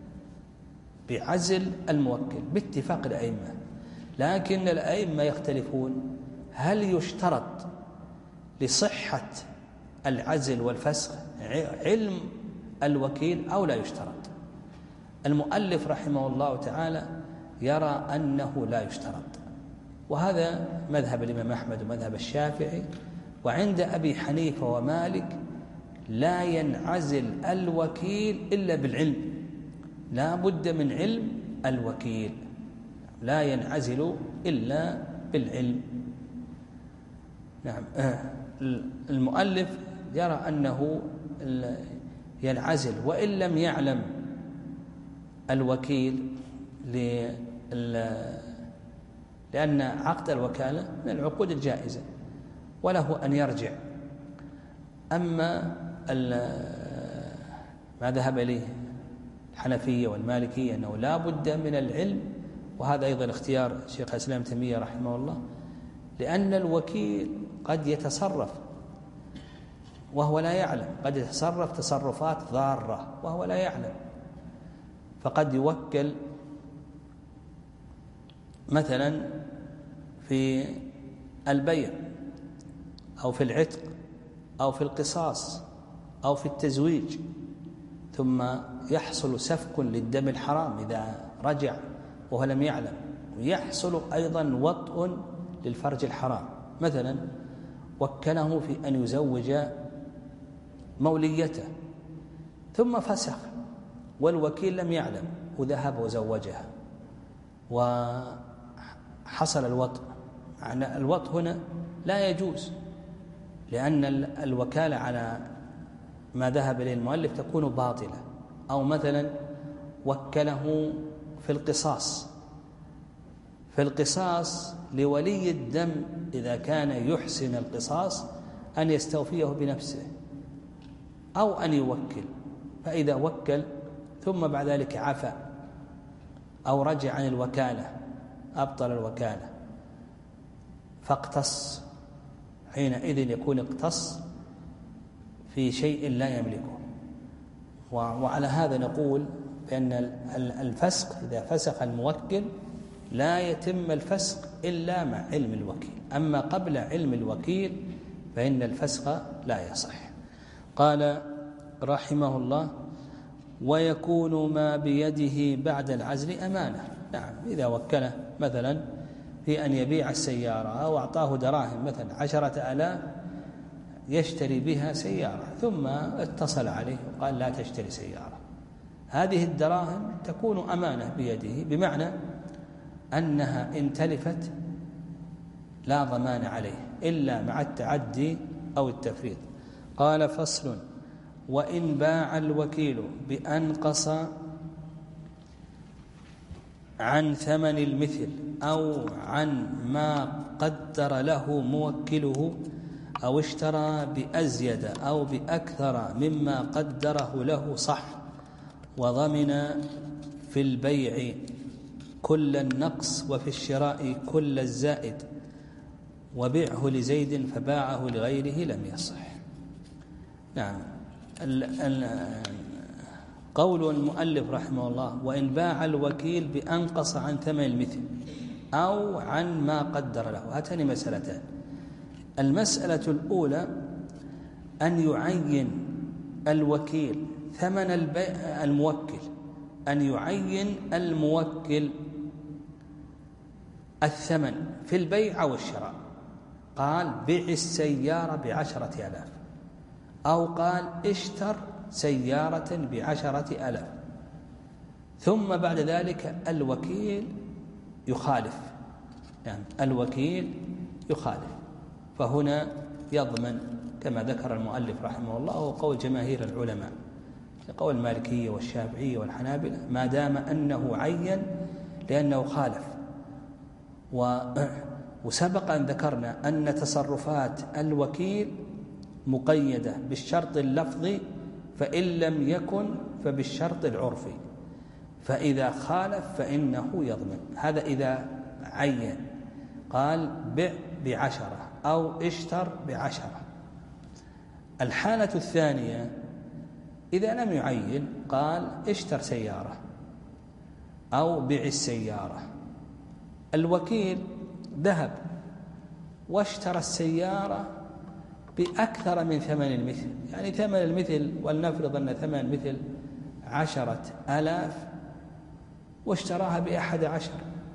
بعزل الموكل باتفاق الأئمة. لكن الأئمة يختلفون هل يشترط لصحة العزل والفسخ علم الوكيل أو لا يشترط. المؤلف رحمه الله تعالى يرى أنه لا يشترط، وهذا مذهب الإمام أحمد ومذهب الشافعي، وعند أبي حنيفة ومالك لا ينعزل الوكيل إلا بالعلم، لا بد من علم الوكيل، لا ينعزل إلا بالعلم. نعم. المؤلف يرى أنه ينعزل وإن لم يعلم الوكيل، لأن عقد الوكالة من العقود الجائزة وله أن يرجع. أما ما ذهب إليه الحنفية والمالكية أنه لا بد من العلم، وهذا أيضا اختيار شيخ الإسلام ابن تيمية رحمه الله، لأن الوكيل قد يتصرف وهو لا يعلم، قد يتصرف تصرفات ضارة وهو لا يعلم، فقد يوكل مثلا في البيع أو في العتق أو في القصاص أو في التزويج، ثم يحصل سفك للدم الحرام إذا رجع وهو لم يعلم، ويحصل أيضا وطء للفرج الحرام. مثلا وكله في أن يزوج موليته ثم فسخ والوكيل لم يعلم وذهب وزوجها وحصل الوطء. معنى الوطء هنا لا يجوز، لأن الوكالة على ما ذهب إليه المؤلف تكون باطلة. أو مثلا وكله في القصاص، في القصاص لولي الدم إذا كان يحسن القصاص أن يستوفيه بنفسه أو أن يوكل، فإذا وكل ثم بعد ذلك عفى أو رجع عن الوكالة أبطل الوكالة فاقتص، حينئذ يكون اقتص في شيء لا يملكه. وعلى هذا نقول بأن الفسق إذا فسخ الموكل لا يتم الفسق إلا مع علم الوكيل، أما قبل علم الوكيل فإن الفسق لا يصح. قال رحمه الله ويكون ما بيده بعد العزل أمانة. نعم، إذا وكله مثلا في أن يبيع السيارة أو أعطاه دراهم مثلا عشرة آلاف يشتري بها سيارة، ثم اتصل عليه وقال لا تشتري سيارة، هذه الدراهم تكون أمانة بيده، بمعنى أنها إن تلفت لا ضمان عليه إلا مع التعدي أو التفريط. قال فصل وإن باع الوكيل بأنقص عن ثمن المثل أو عن ما قدر له موكله أو اشترى بأزيد أو بأكثر مما قدره له صح، وضمن في البيع كل النقص وفي الشراء كل الزائد، وبيعه لزيد فباعه لغيره لم يصح. نعم. قول المؤلف رحمه الله: وإن باع الوكيل بأنقص عن ثمن المثل أو عن ما قدر له. هاتان مسألتان. المسألة الأولى أن يعين الوكيل ثمن البيع، الموكل أن يعين الموكل الثمن في البيع أو الشراء. قال: بيع السيارة بعشرة آلاف، أو قال: اشتر سيارة بعشرة آلاف، ثم بعد ذلك الوكيل يخالف. يعني الوكيل يخالف، فهنا يضمن كما ذكر المؤلف رحمه الله، وهو قول جماهير العلماء، قول المالكية والشافعية والحنابلة، ما دام أنه عين لأنه خالف. وسبق أن ذكرنا أن تصرفات الوكيل مقيدة بالشرط اللفظي، فإن لم يكن فبالشرط العرفي، فإذا خالف فإنه يضمن. هذا إذا عين، قال: بع بعشرة أو اشتر بعشرة. الحالة الثانية إذا لم يعين، قال: اشتر سيارة أو بع السيارة. الوكيل ذهب واشترى السيارة بأكثر من ثمن المثل، يعني ثمن المثل، ولنفرض أن ثمن المثل عشرة آلاف واشتراها بأحد عشر.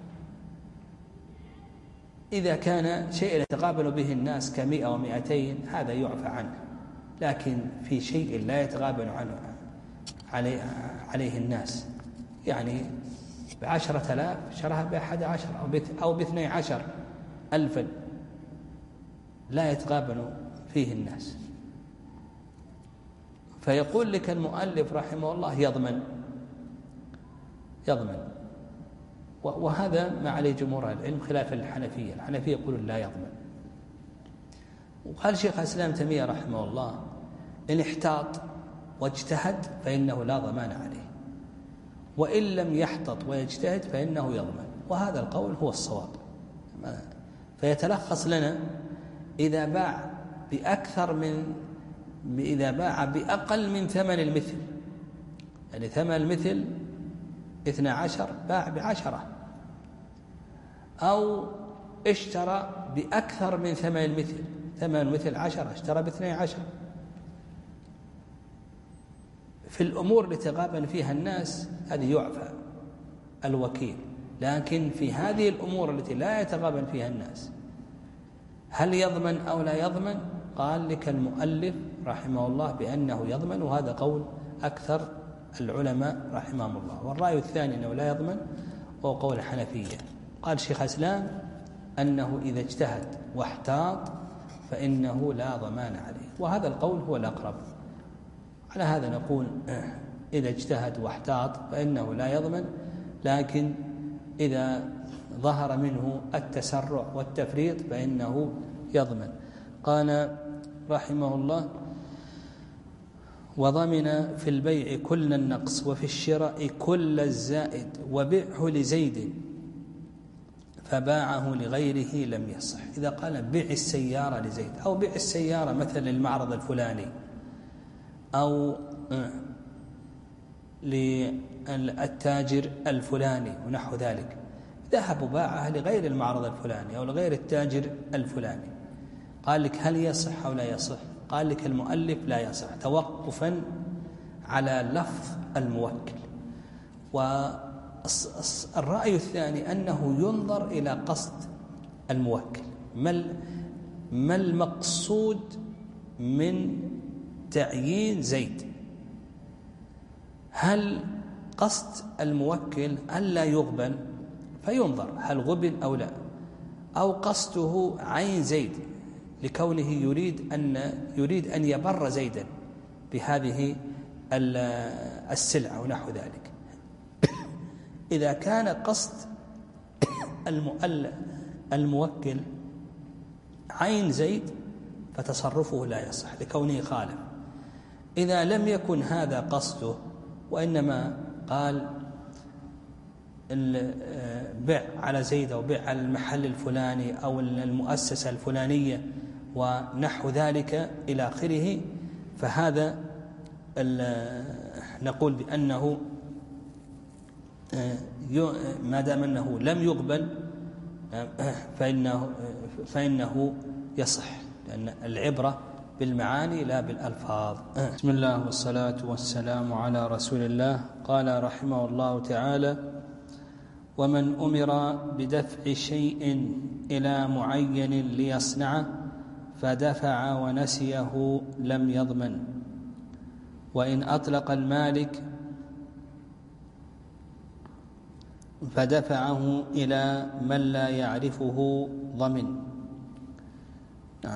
إذا كان شيء يتقابل به الناس كمئة ومئتين هذا يعفى عنه، لكن في شيء لا يتقابل عنه عليه, عليه الناس، يعني بعشرة آلاف شراها بأحد عشر أو باثني عشر ألفا، لا يتقابل فيه الناس. فيقول لك المؤلف رحمه الله: يضمن يضمن وهذا ما عليه جمهور العلم خلاف الحنفية. الحنفية يقولون لا يضمن. وقال شيخ الإسلام تيمية رحمه الله: إن احتاط واجتهد فإنه لا ضمان عليه، وإن لم يحتط ويجتهد فإنه يضمن. وهذا القول هو الصواب. فيتلخص لنا إذا باع بأكثر من إذا باع بأقل من ثمن المثل، يعني ثمن المثل اثنى عشر باع بعشرة، أو اشترى بأكثر من ثمن المثل، ثمن المثل عشرة اشترى باثني عشر. في الأمور التي تقابل فيها الناس هذه يعفى الوكيل، لكن في هذه الأمور التي لا يتقابل فيها الناس هل يضمن أو لا يضمن؟ قال لك المؤلف رحمه الله بأنه يضمن، وهذا قول أكثر العلماء رحمهم الله. والرأي الثاني أنه لا يضمن وهو قول الحنفية. قال شيخ الإسلام أنه إذا اجتهد واحتاط فإنه لا ضمان عليه، وهذا القول هو الأقرب. على هذا نقول إذا اجتهد واحتاط فإنه لا يضمن، لكن إذا ظهر منه التسرع والتفريط فإنه يضمن. قال رحمه الله: وضمن في البيع كل النقص وفي الشراء كل الزائد، وبيعه لزيد فباعه لغيره لم يصح. إذا قال بيع السيارة لزيد، أو بيع السيارة مثلا للمعرض الفلاني، أو للتاجر الفلاني ونحو ذلك، ذهب وباعها لغير المعرض الفلاني أو لغير التاجر الفلاني، قال لك هل يصح أو لا يصح؟ قال لك المؤلف لا يصح، توقفا على لفظ الموكل. والرأي الثاني أنه ينظر إلى قصد الموكل، ما المقصود من تعيين زيد؟ هل قصد الموكل ألا يغبن فينظر هل غبن أو لا، أو قصده عين زيد لكونه يريد أن يريد أن يبر زيدا بهذه السلعة ونحو ذلك. إذا كان قصد الموكل عين زيد فتصرفه لا يصح لكونه خالف. إذا لم يكن هذا قصده وإنما قال بيع على زيد أو بيع على المحل الفلاني أو المؤسسة الفلانية ونحو ذلك إلى آخره، فهذا نقول بأنه ما دام أنه لم يقبل فإنه, فإنه يصح، لأن العبرة بالمعاني لا بالألفاظ. بسم الله والصلاة والسلام على رسول الله. قال رحمه الله تعالى: ومن أمر بدفع شيء إلى معين ليصنعه فدفع ونسيه لم يضمن، وإن أطلق المالك فدفعه إلى من لا يعرفه ضمن. نعم.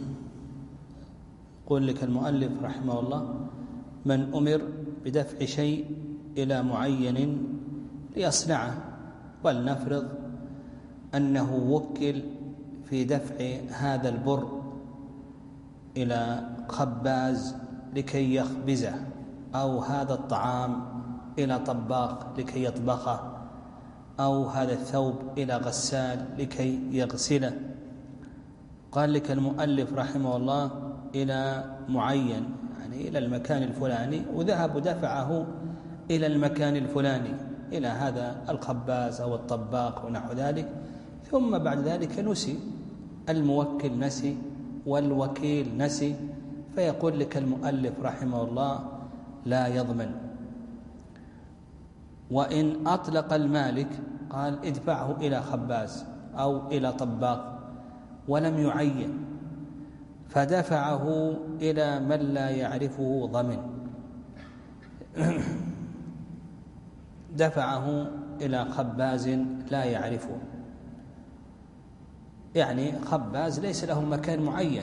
يقول لك المؤلف رحمه الله: من أمر بدفع شيء إلى معين ليصنعه، ولنفرض أنه وكل في دفع هذا البر إلى خباز لكي يخبزه، أو هذا الطعام إلى طباخ لكي يطبخه، أو هذا الثوب إلى غسال لكي يغسله. قال لك المؤلف رحمه الله: إلى معين، يعني إلى المكان الفلاني، وذهب ودفعه إلى المكان الفلاني، إلى هذا الخباز أو الطباخ ونحو ذلك، ثم بعد ذلك نسي، الموكل نسي والوكيل نسي، فيقول لك المؤلف رحمه الله: لا يضمن. وإن أطلق المالك قال ادفعه إلى خباز أو إلى طباخ ولم يعين، فدفعه إلى من لا يعرفه ضمن، دفعه إلى خباز لا يعرفه، يعني خباز ليس له مكان معين،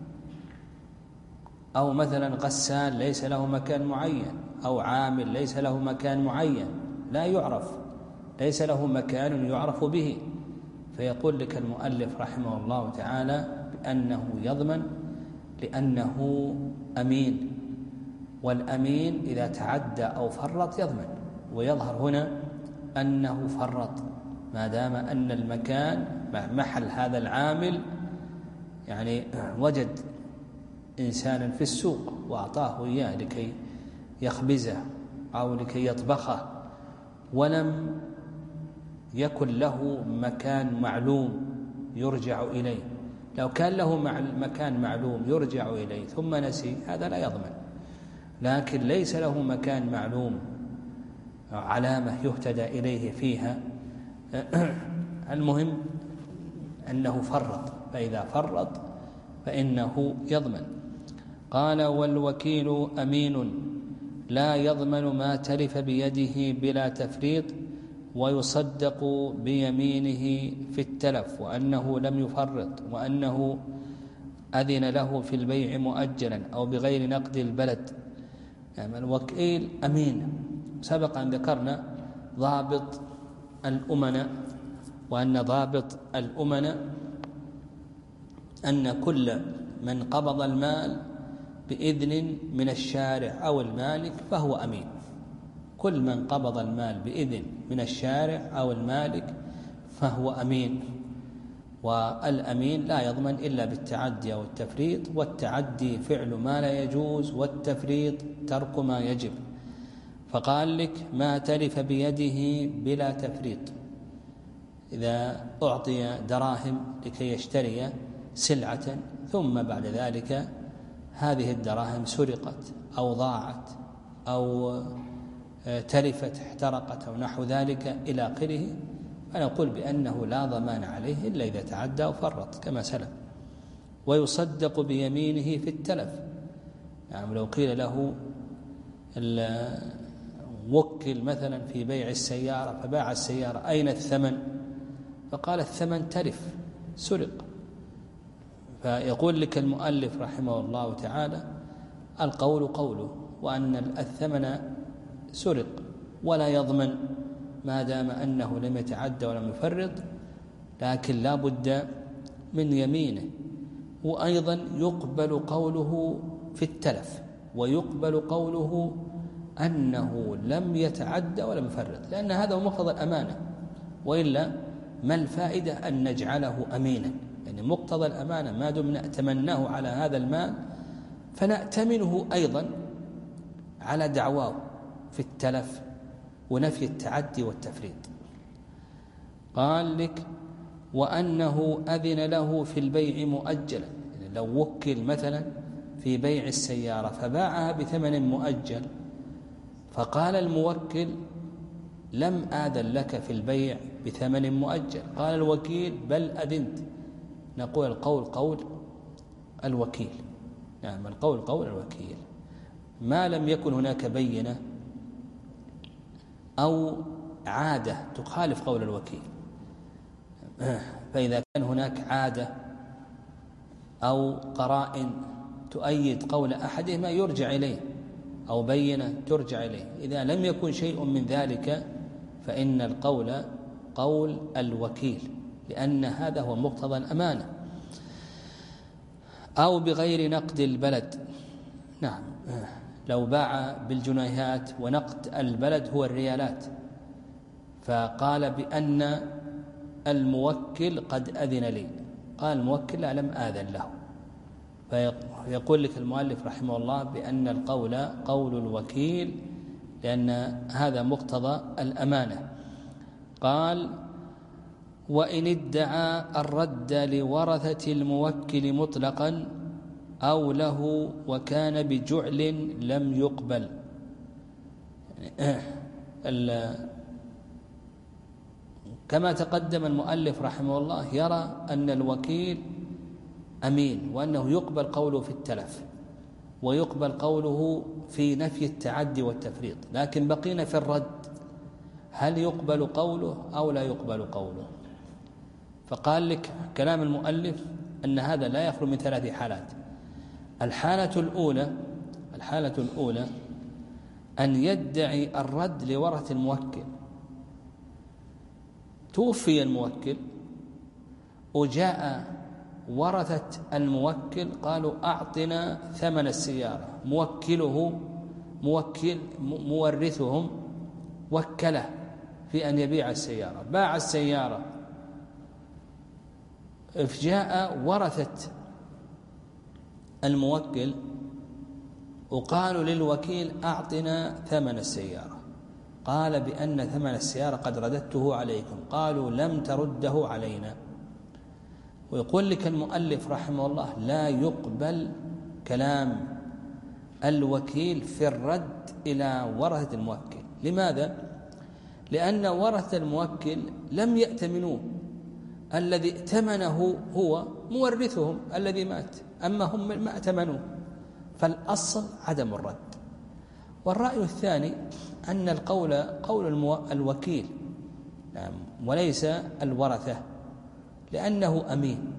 أو مثلا غسال ليس له مكان معين، أو عامل ليس له مكان معين، لا يعرف، ليس له مكان يعرف به، فيقول لك المؤلف رحمه الله تعالى بأنه يضمن، لأنه أمين، والأمين إذا تعدى أو فرط يضمن، ويظهر هنا أنه فرط، ما دام أن المكان محل هذا العامل، يعني وجد إنسانا في السوق وأعطاه إياه لكي يخبزه أو لكي يطبخه، ولم يكن له مكان معلوم يرجع إليه. لو كان له مكان معلوم يرجع إليه ثم نسي، هذا لا يضمن، لكن ليس له مكان معلوم، علامة يهتدى إليه فيها، المهم أنه فرط، فإذا فرط فإنه يضمن. قال: والوكيل أمين لا يضمن ما تلف بيده بلا تفريط، ويصدق بيمينه في التلف، وأنه لم يفرط، وأنه أذن له في البيع مؤجلا أو بغير نقد البلد. يعني الوكيل أمين. سبق أن ذكرنا ضابط الأمناء، وأن ضابط الأمناء أن كل من قبض المال بإذن من الشارع أو المالك فهو أمين. كل من قبض المال بإذن من الشارع أو المالك فهو أمين، والأمين لا يضمن إلا بالتعدي أو التفريط، والتعدي فعل ما لا يجوز، والتفريط ترك ما يجب. فقال لك: ما تلف بيده بلا تفريط. إذا أعطي دراهم لكي يشتري سلعة، ثم بعد ذلك هذه الدراهم سرقت أو ضاعت أو تلفت، احترقت أو نحو ذلك إلى آخره، فنقول بأنه لا ضمان عليه إلا إذا تعدى أو فرط كما سلف. ويصدق بيمينه في التلف. يعني لو قيل له وكل مثلا في بيع السيارة فباع السيارة، أين الثمن؟ فقال الثمن تلف، سرق، فيقول لك المؤلف رحمه الله تعالى: القول قوله، وأن الثمن سرق ولا يضمن، ما دام أنه لم يتعدى ولم يفرط، لكن لا بد من يمينه. وأيضا يقبل قوله في التلف، ويقبل قوله أنه لم يتعدى ولم يفرط، لأن هذا هو مقتضى الأمانة، وإلا ما الفائدة أن نجعله أمينا؟ يعني مقتضى الأمانة ما دمنا ائتمناه على هذا المال فنأتمنه أيضا على دعواه في التلف ونفي التعدي والتفريط. قال لك وأنه أذن له في البيع مؤجلا، يعني لو وكل مثلا في بيع السيارة فباعها بثمن مؤجل، فقال الموكل لم آذن لك في البيع بثمن مؤجل، قال الوكيل بل أذنت، نقول القول قول الوكيل. نعم، القول قول الوكيل ما لم يكن هناك بينة أو عادة تخالف قول الوكيل. فإذا كان هناك عادة أو قرائن تؤيد قول أحدهما يرجع إليه، أو بينة ترجع إليه. إذا لم يكن شيء من ذلك فإن القول قول الوكيل، لأن هذا هو مقتضى الأمانة. أو بغير نقد البلد، نعم، لو باع بالجنيهات ونقد البلد هو الريالات، فقال بأن الموكل قد أذن لي، قال الموكل لا لم آذن له، فيقول لك المؤلف رحمه الله بأن القول قول الوكيل، لأن هذا مقتضى الأمانة. قال وإن ادعى الرد لورثة الموكل مطلقا أو له وكان بجعل لم يقبل. كما تقدم المؤلف رحمه الله يرى أن الوكيل أمين، وأنه يقبل قوله في التلف ويقبل قوله في نفي التعدي والتفريط، لكن بقينا في الرد، هل يقبل قوله أو لا يقبل قوله؟ فقال لك كلام المؤلف أن هذا لا يخلو من ثلاث حالات. الحالة الأولى الحالة الأولى أن يدعي الرد لورثة الموكل، توفي الموكل وجاء ورثة الموكل قالوا أعطنا ثمن السيارة، موكله موكل مورثهم وكله في أن يبيع السيارة، باع السيارة، فجاء ورثة الموكل وقالوا للوكيل أعطنا ثمن السيارة، قال بأن ثمن السيارة قد رددته عليكم، قالوا لم ترده علينا. ويقول لك المؤلف رحمه الله لا يقبل كلام الوكيل في الرد إلى ورثة الموكل. لماذا؟ لأن ورثة الموكل لم يأتمنوه، الذي ائتمنه هو مورثهم الذي مات، أما هم ما ائتمنوه، فالأصل عدم الرد. والرأي الثاني أن القول قول الوكيل وليس الورثة، لأنه أمين،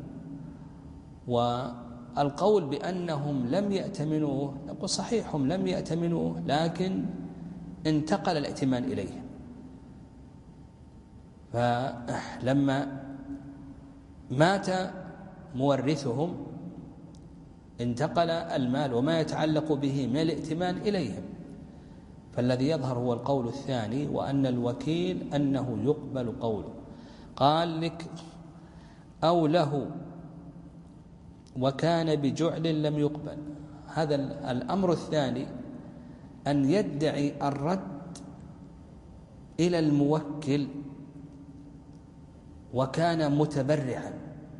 والقول بأنهم لم يأتمنوه نقول صحيح هم لم يأتمنوه، لكن انتقل الائتمان إليه، فلما مات مورثهم انتقل المال وما يتعلق به من الائتمان إليهم. فالذي يظهر هو القول الثاني، وأن الوكيل أنه يقبل قوله. قال لك أو له وكان بجعل لم يقبل. هذا الأمر الثاني أن يدعي الرد إلى الموكل وكان متبرعا،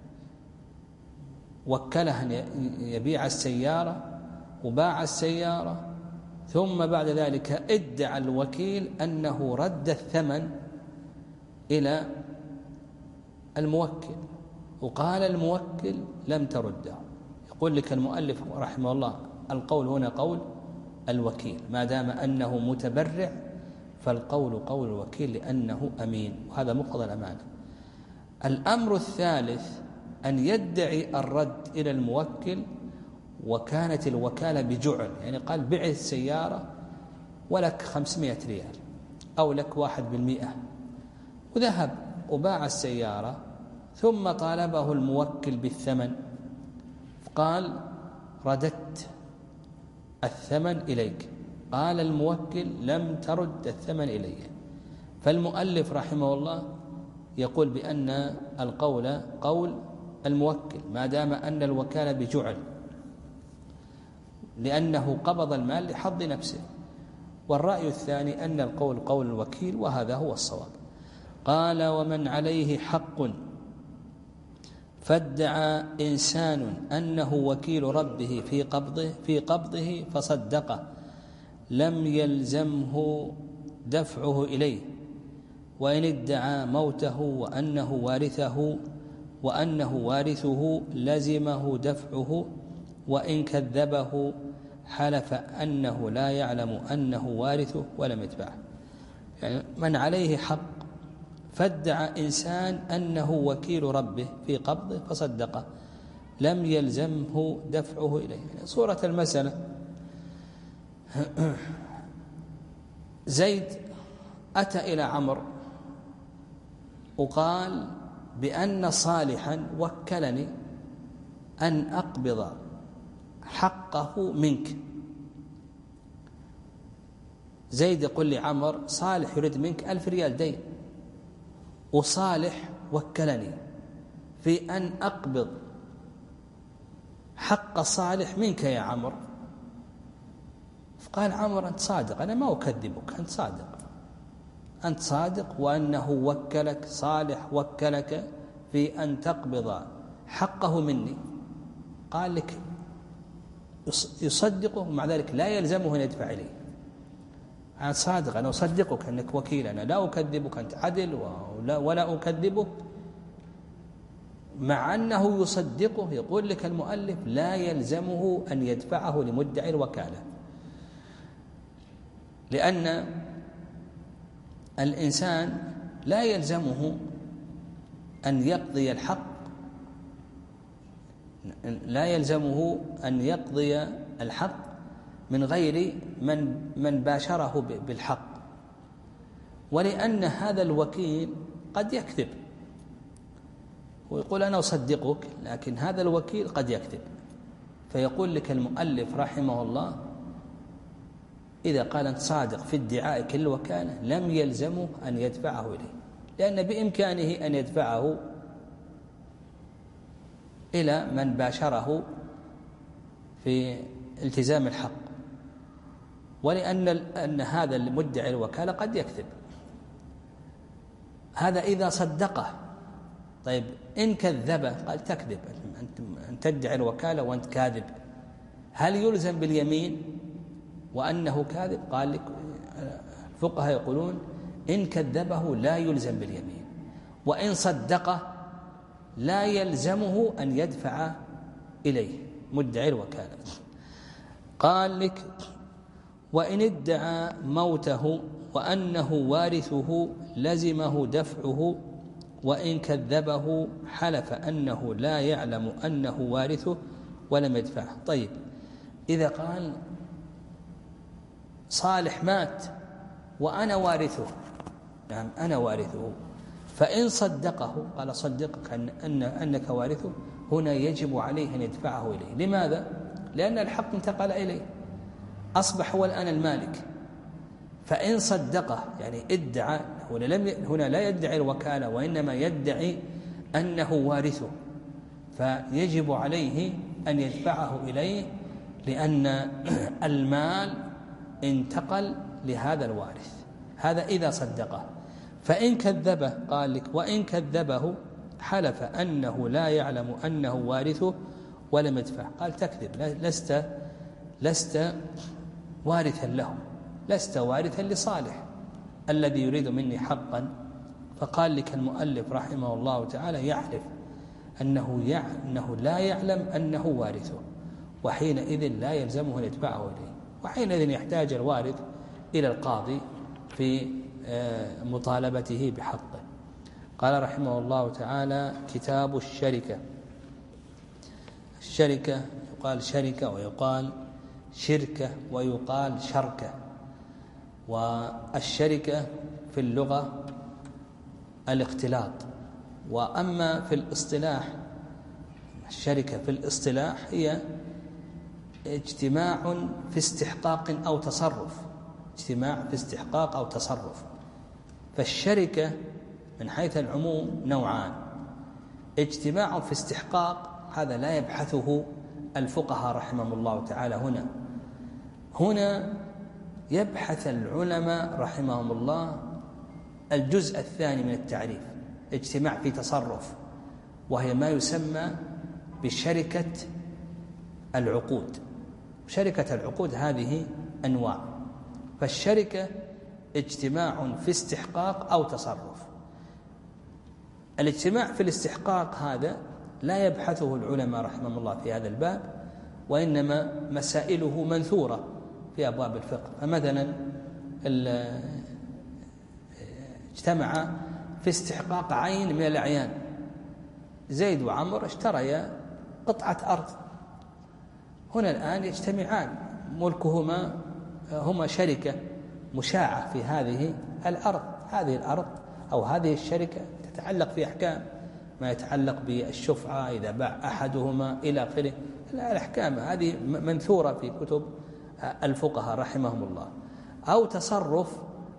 وكله أن يبيع السيارة وباع السيارة، ثم بعد ذلك ادعى الوكيل أنه رد الثمن إلى الموكل، وقال الموكل لم ترده. يقول لك المؤلف رحمه الله القول هنا قول الوكيل، ما دام أنه متبرع فالقول قول الوكيل لأنه أمين، وهذا مقتضى الأمانة. الأمر الثالث أن يدعي الرد إلى الموكل وكانت الوكالة بجعل، يعني قال بيع السيارة ولك خمسمائة ريال أو لك واحد بالمئة وذهب وباع السيارة، ثم طالبه الموكل بالثمن، قال رددت الثمن إليك. قال الموكل لم ترد الثمن إلي. فالمؤلف رحمه الله يقول بأن القول قول الموكل ما دام أن الوكالة بجعل، لأنه قبض المال لحظ نفسه. والرأي الثاني أن القول قول الوكيل، وهذا هو الصواب. قال ومن عليه حق فادعى إنسان أنه وكيل ربه في قبضه في قبضه فصدقه لم يلزمه دفعه إليه، وإن ادعى موته وأنه وارثه وأنه وارثه لزمه دفعه، وإن كذبه حلف أنه لا يعلم أنه وارثه ولم يدفعه. يعني من عليه حق فادعى إنسان أنه وكيل ربه في قبضه فصدقه لم يلزمه دفعه إليه. يعني صورة المسألة زيد أتى إلى عمرو وقال بأن صالحا وكلني أن أقبض حقه منك. زيد يقول لعمر صالح يريد منك ألف ريال دين، وصالح وكلني في أن أقبض حق صالح منك يا عمر. فقال عمر أنت صادق، أنا ما أكذبك، أنت صادق، أنت صادق، وأنه وكلك صالح وكلك في أن تقبض حقه مني. قال لك يصدقه ومع ذلك لا يلزمه أن يدفع إليه. أنا صادق، أنا أصدقك أنك وكيل، أنا لا أكذبك، أنت عدل ولا, ولا أكذبك. مع أنه يصدقه يقول لك المؤلف لا يلزمه أن يدفعه لمدعي الوكالة، لأن الإنسان لا يلزمه أن يقضي الحق، لا يلزمه أن يقضي الحق من غير من من باشره بالحق، ولأن هذا الوكيل قد يكذب ويقول أنا أصدقك، لكن هذا الوكيل قد يكذب. فيقول لك المؤلف رحمه الله إذا قال أنت صادق في ادعائك الوكالة لم يلزمه أن يدفعه إليه، لأن بإمكانه أن يدفعه إلى من باشره في التزام الحق، ولأن أن هذا المدعي الوكالة قد يكذب. هذا إذا صدقه. طيب إن كذبه قال تكذب، أن تدعي الوكالة وأنت كاذب، هل يلزم باليمين وأنه كاذب؟ قال لك الفقهاء يقولون إن كذبه لا يلزم باليمين، وإن صدقه لا يلزمه أن يدفع إليه مدعي الوكالة. قال لك وإن ادعى موته وأنه وارثه لزمه دفعه، وإن كذبه حلف أنه لا يعلم أنه وارثه ولم يدفعه. طيب إذا قال صالح مات وأنا وارثه، نعم أنا وارثه، فإن صدقه قال صدقك أن, أن أنك وارثه، هنا يجب عليه أن يدفعه إليه. لماذا؟ لأن الحق انتقل إليه، أصبح هو الآن المالك. فإن صدقه يعني ادعى، هنا, لم ي... هنا لا يدعي الوكالة وإنما يدعي أنه وارثه، فيجب عليه أن يدفعه إليه، لأن المال انتقل لهذا الوارث. هذا إذا صدقه. فإن كذبه قال لك وإن كذبه حلف أنه لا يعلم أنه وارثه ولم يدفع. قال تكذب، لست لست وارثا له، لست وارثا لصالح الذي يريد مني حقا. فقال لك المؤلف رحمه الله تعالى يحلف أنه, يع... أنه لا يعلم أنه وارثه، وحينئذ لا يلزمه أن يدفعه إليه، وحينئذ يحتاج الوارث إلى القاضي في مطالبته بحقه. قال رحمه الله تعالى كتاب الشركة. الشركة يقال شركة ويقال شركة ويقال شركة. والشركة في اللغة الاختلاط. وأما في الاصطلاح الشركة في الاصطلاح هي اجتماع في استحقاق أو تصرف، اجتماع في استحقاق أو تصرف. فالشركة من حيث العموم نوعان: اجتماع في استحقاق، هذا لا يبحثه الفقهاء رحمهم الله تعالى. هنا هنا يبحث العلماء رحمهم الله الجزء الثاني من التعريف، اجتماع في تصرف، وهي ما يسمى بشركة العقود. شركة العقود هذه أنواع، فالشركة اجتماع في استحقاق أو تصرف. الاجتماع في الاستحقاق هذا لا يبحثه العلماء رحمهم الله في هذا الباب، وإنما مسائله منثورة في أبواب الفقه. فمثلا اجتمع في استحقاق عين من الأعيان، زيد وعمر اشتريا قطعة أرض، هنا الآن يجتمعان، ملكهما هما شركة مشاعة في هذه الأرض. هذه الأرض أو هذه الشركة تتعلق في أحكام ما يتعلق بالشفعة إذا باع أحدهما إلى آخره. الأحكام هذه منثورة في كتب الفقهاء رحمهم الله. أو تصرف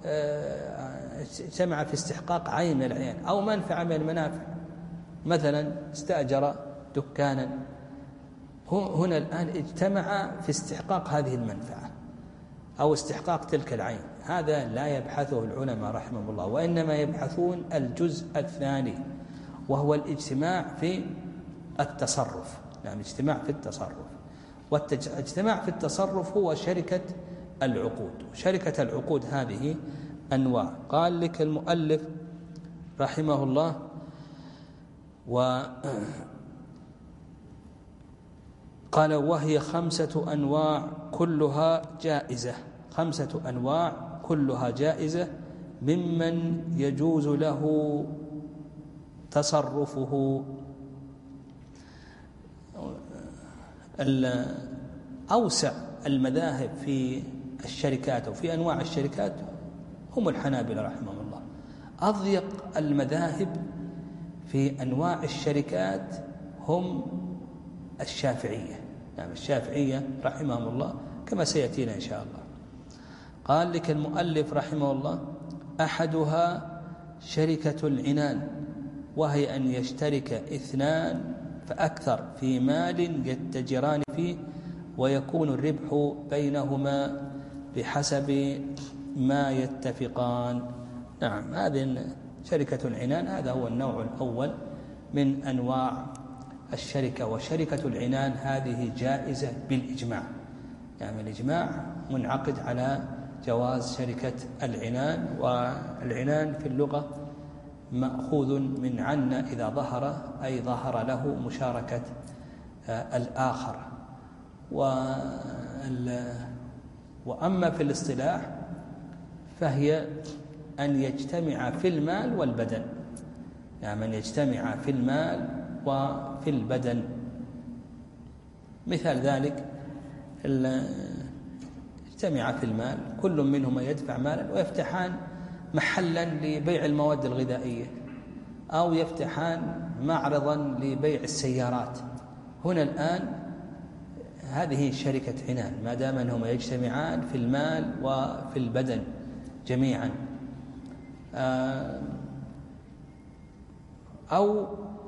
اجتمع في استحقاق عين من العيان، أو منفعة من المنافع، مثلا استأجر دكانا، هنا الآن اجتمع في استحقاق هذه المنفعة أو استحقاق تلك العين. هذا لا يبحثه العلماء رحمهم الله، وإنما يبحثون الجزء الثاني وهو الاجتماع في التصرف. نعم، اجتماع في التصرف. والاجتماع في التصرف هو شركة العقود. شركة العقود هذه أنواع. قال لك المؤلف رحمه الله: و قال وهي خمسة أنواع كلها جائزة. خمسة أنواع كلها جائزة ممن يجوز له تصرفه. أوسع المذاهب في الشركات أو في أنواع الشركات هم الحنابلة رحمهم الله. أضيق المذاهب في أنواع الشركات هم الشافعية. نعم، الشافعية رحمهم الله كما سيأتينا إن شاء الله. قال لك المؤلف رحمه الله: أحدها شركة العنان، وهي أن يشترك اثنان فأكثر في مال يتجران فيه، ويكون الربح بينهما بحسب ما يتفقان. نعم، هذه شركة العنان، هذا هو النوع الأول من أنواع الشركة. وشركة العنان هذه جائزة بالإجماع، يعني الإجماع منعقد على جواز شركة العنان. والعنان في اللغة مأخوذ من عن إذا ظهر، أي ظهر له مشاركة الآخر. وأما في الاصطلاح فهي أن يجتمع في المال والبدن، يعني أن يجتمع في المال وفي البدن. مثال ذلك اجتمع في المال، كل منهما يدفع مالا ويفتحان محلا لبيع المواد الغذائية، أو يفتحان معرضا لبيع السيارات. هنا الآن هذه شركة عنان ما دام أنهما يجتمعان في المال وفي البدن جميعا. أو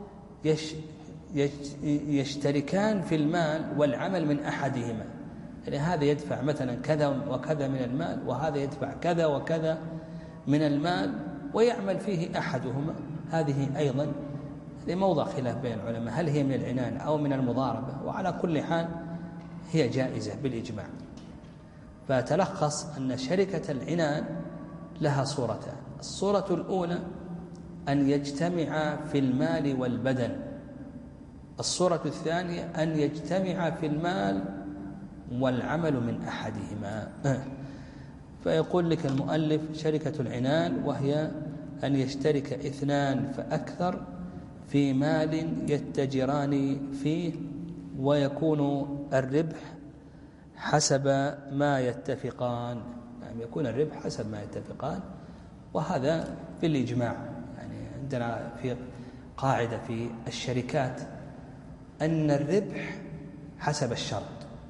يشتركان في المال والعمل من أحدهما، يعني هذا يدفع مثلا كذا وكذا من المال، وهذا يدفع كذا وكذا من المال ويعمل فيه أحدهما. هذه أيضا لموضع خلاف بين العلماء، هل هي من العنان أو من المضاربة، وعلى كل حال هي جائزة بالإجماع. فتلخص أن شركة العنان لها صورتان: الصورة الأولى أن يجتمع في المال والبدن، الصورة الثانية أن يجتمع في المال والعمل من أحدهما. فيقول لك المؤلف: شركة العنان وهي أن يشترك اثنان فأكثر في مال يتجران فيه، ويكون الربح حسب ما يتفقان. يعني يكون الربح حسب ما يتفقان، وهذا بالإجماع، يعني عندنا في قاعدة في الشركات أن الربح حسب الشرط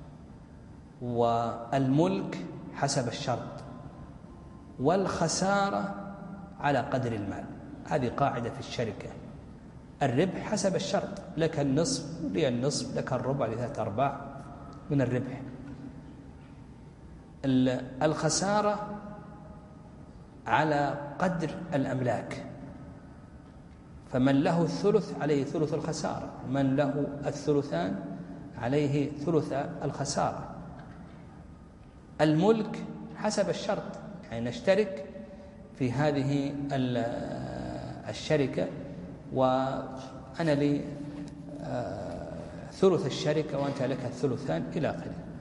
والملك حسب الشرط والخسارة على قدر المال. هذه قاعدة في الشركة. الربح حسب الشرط، لك النصف لي النصف لك الربع لثلاثة أرباع من الربح. الخسارة على قدر الأملاك، فمن له الثلث عليه ثلث الخسارة، من له الثلثان عليه ثلث الخسارة. الملك حسب الشرط، يعني نشترك في هذه الشركة وأنا لي ثلث الشركة وأنت لك الثلثان إلى آخره.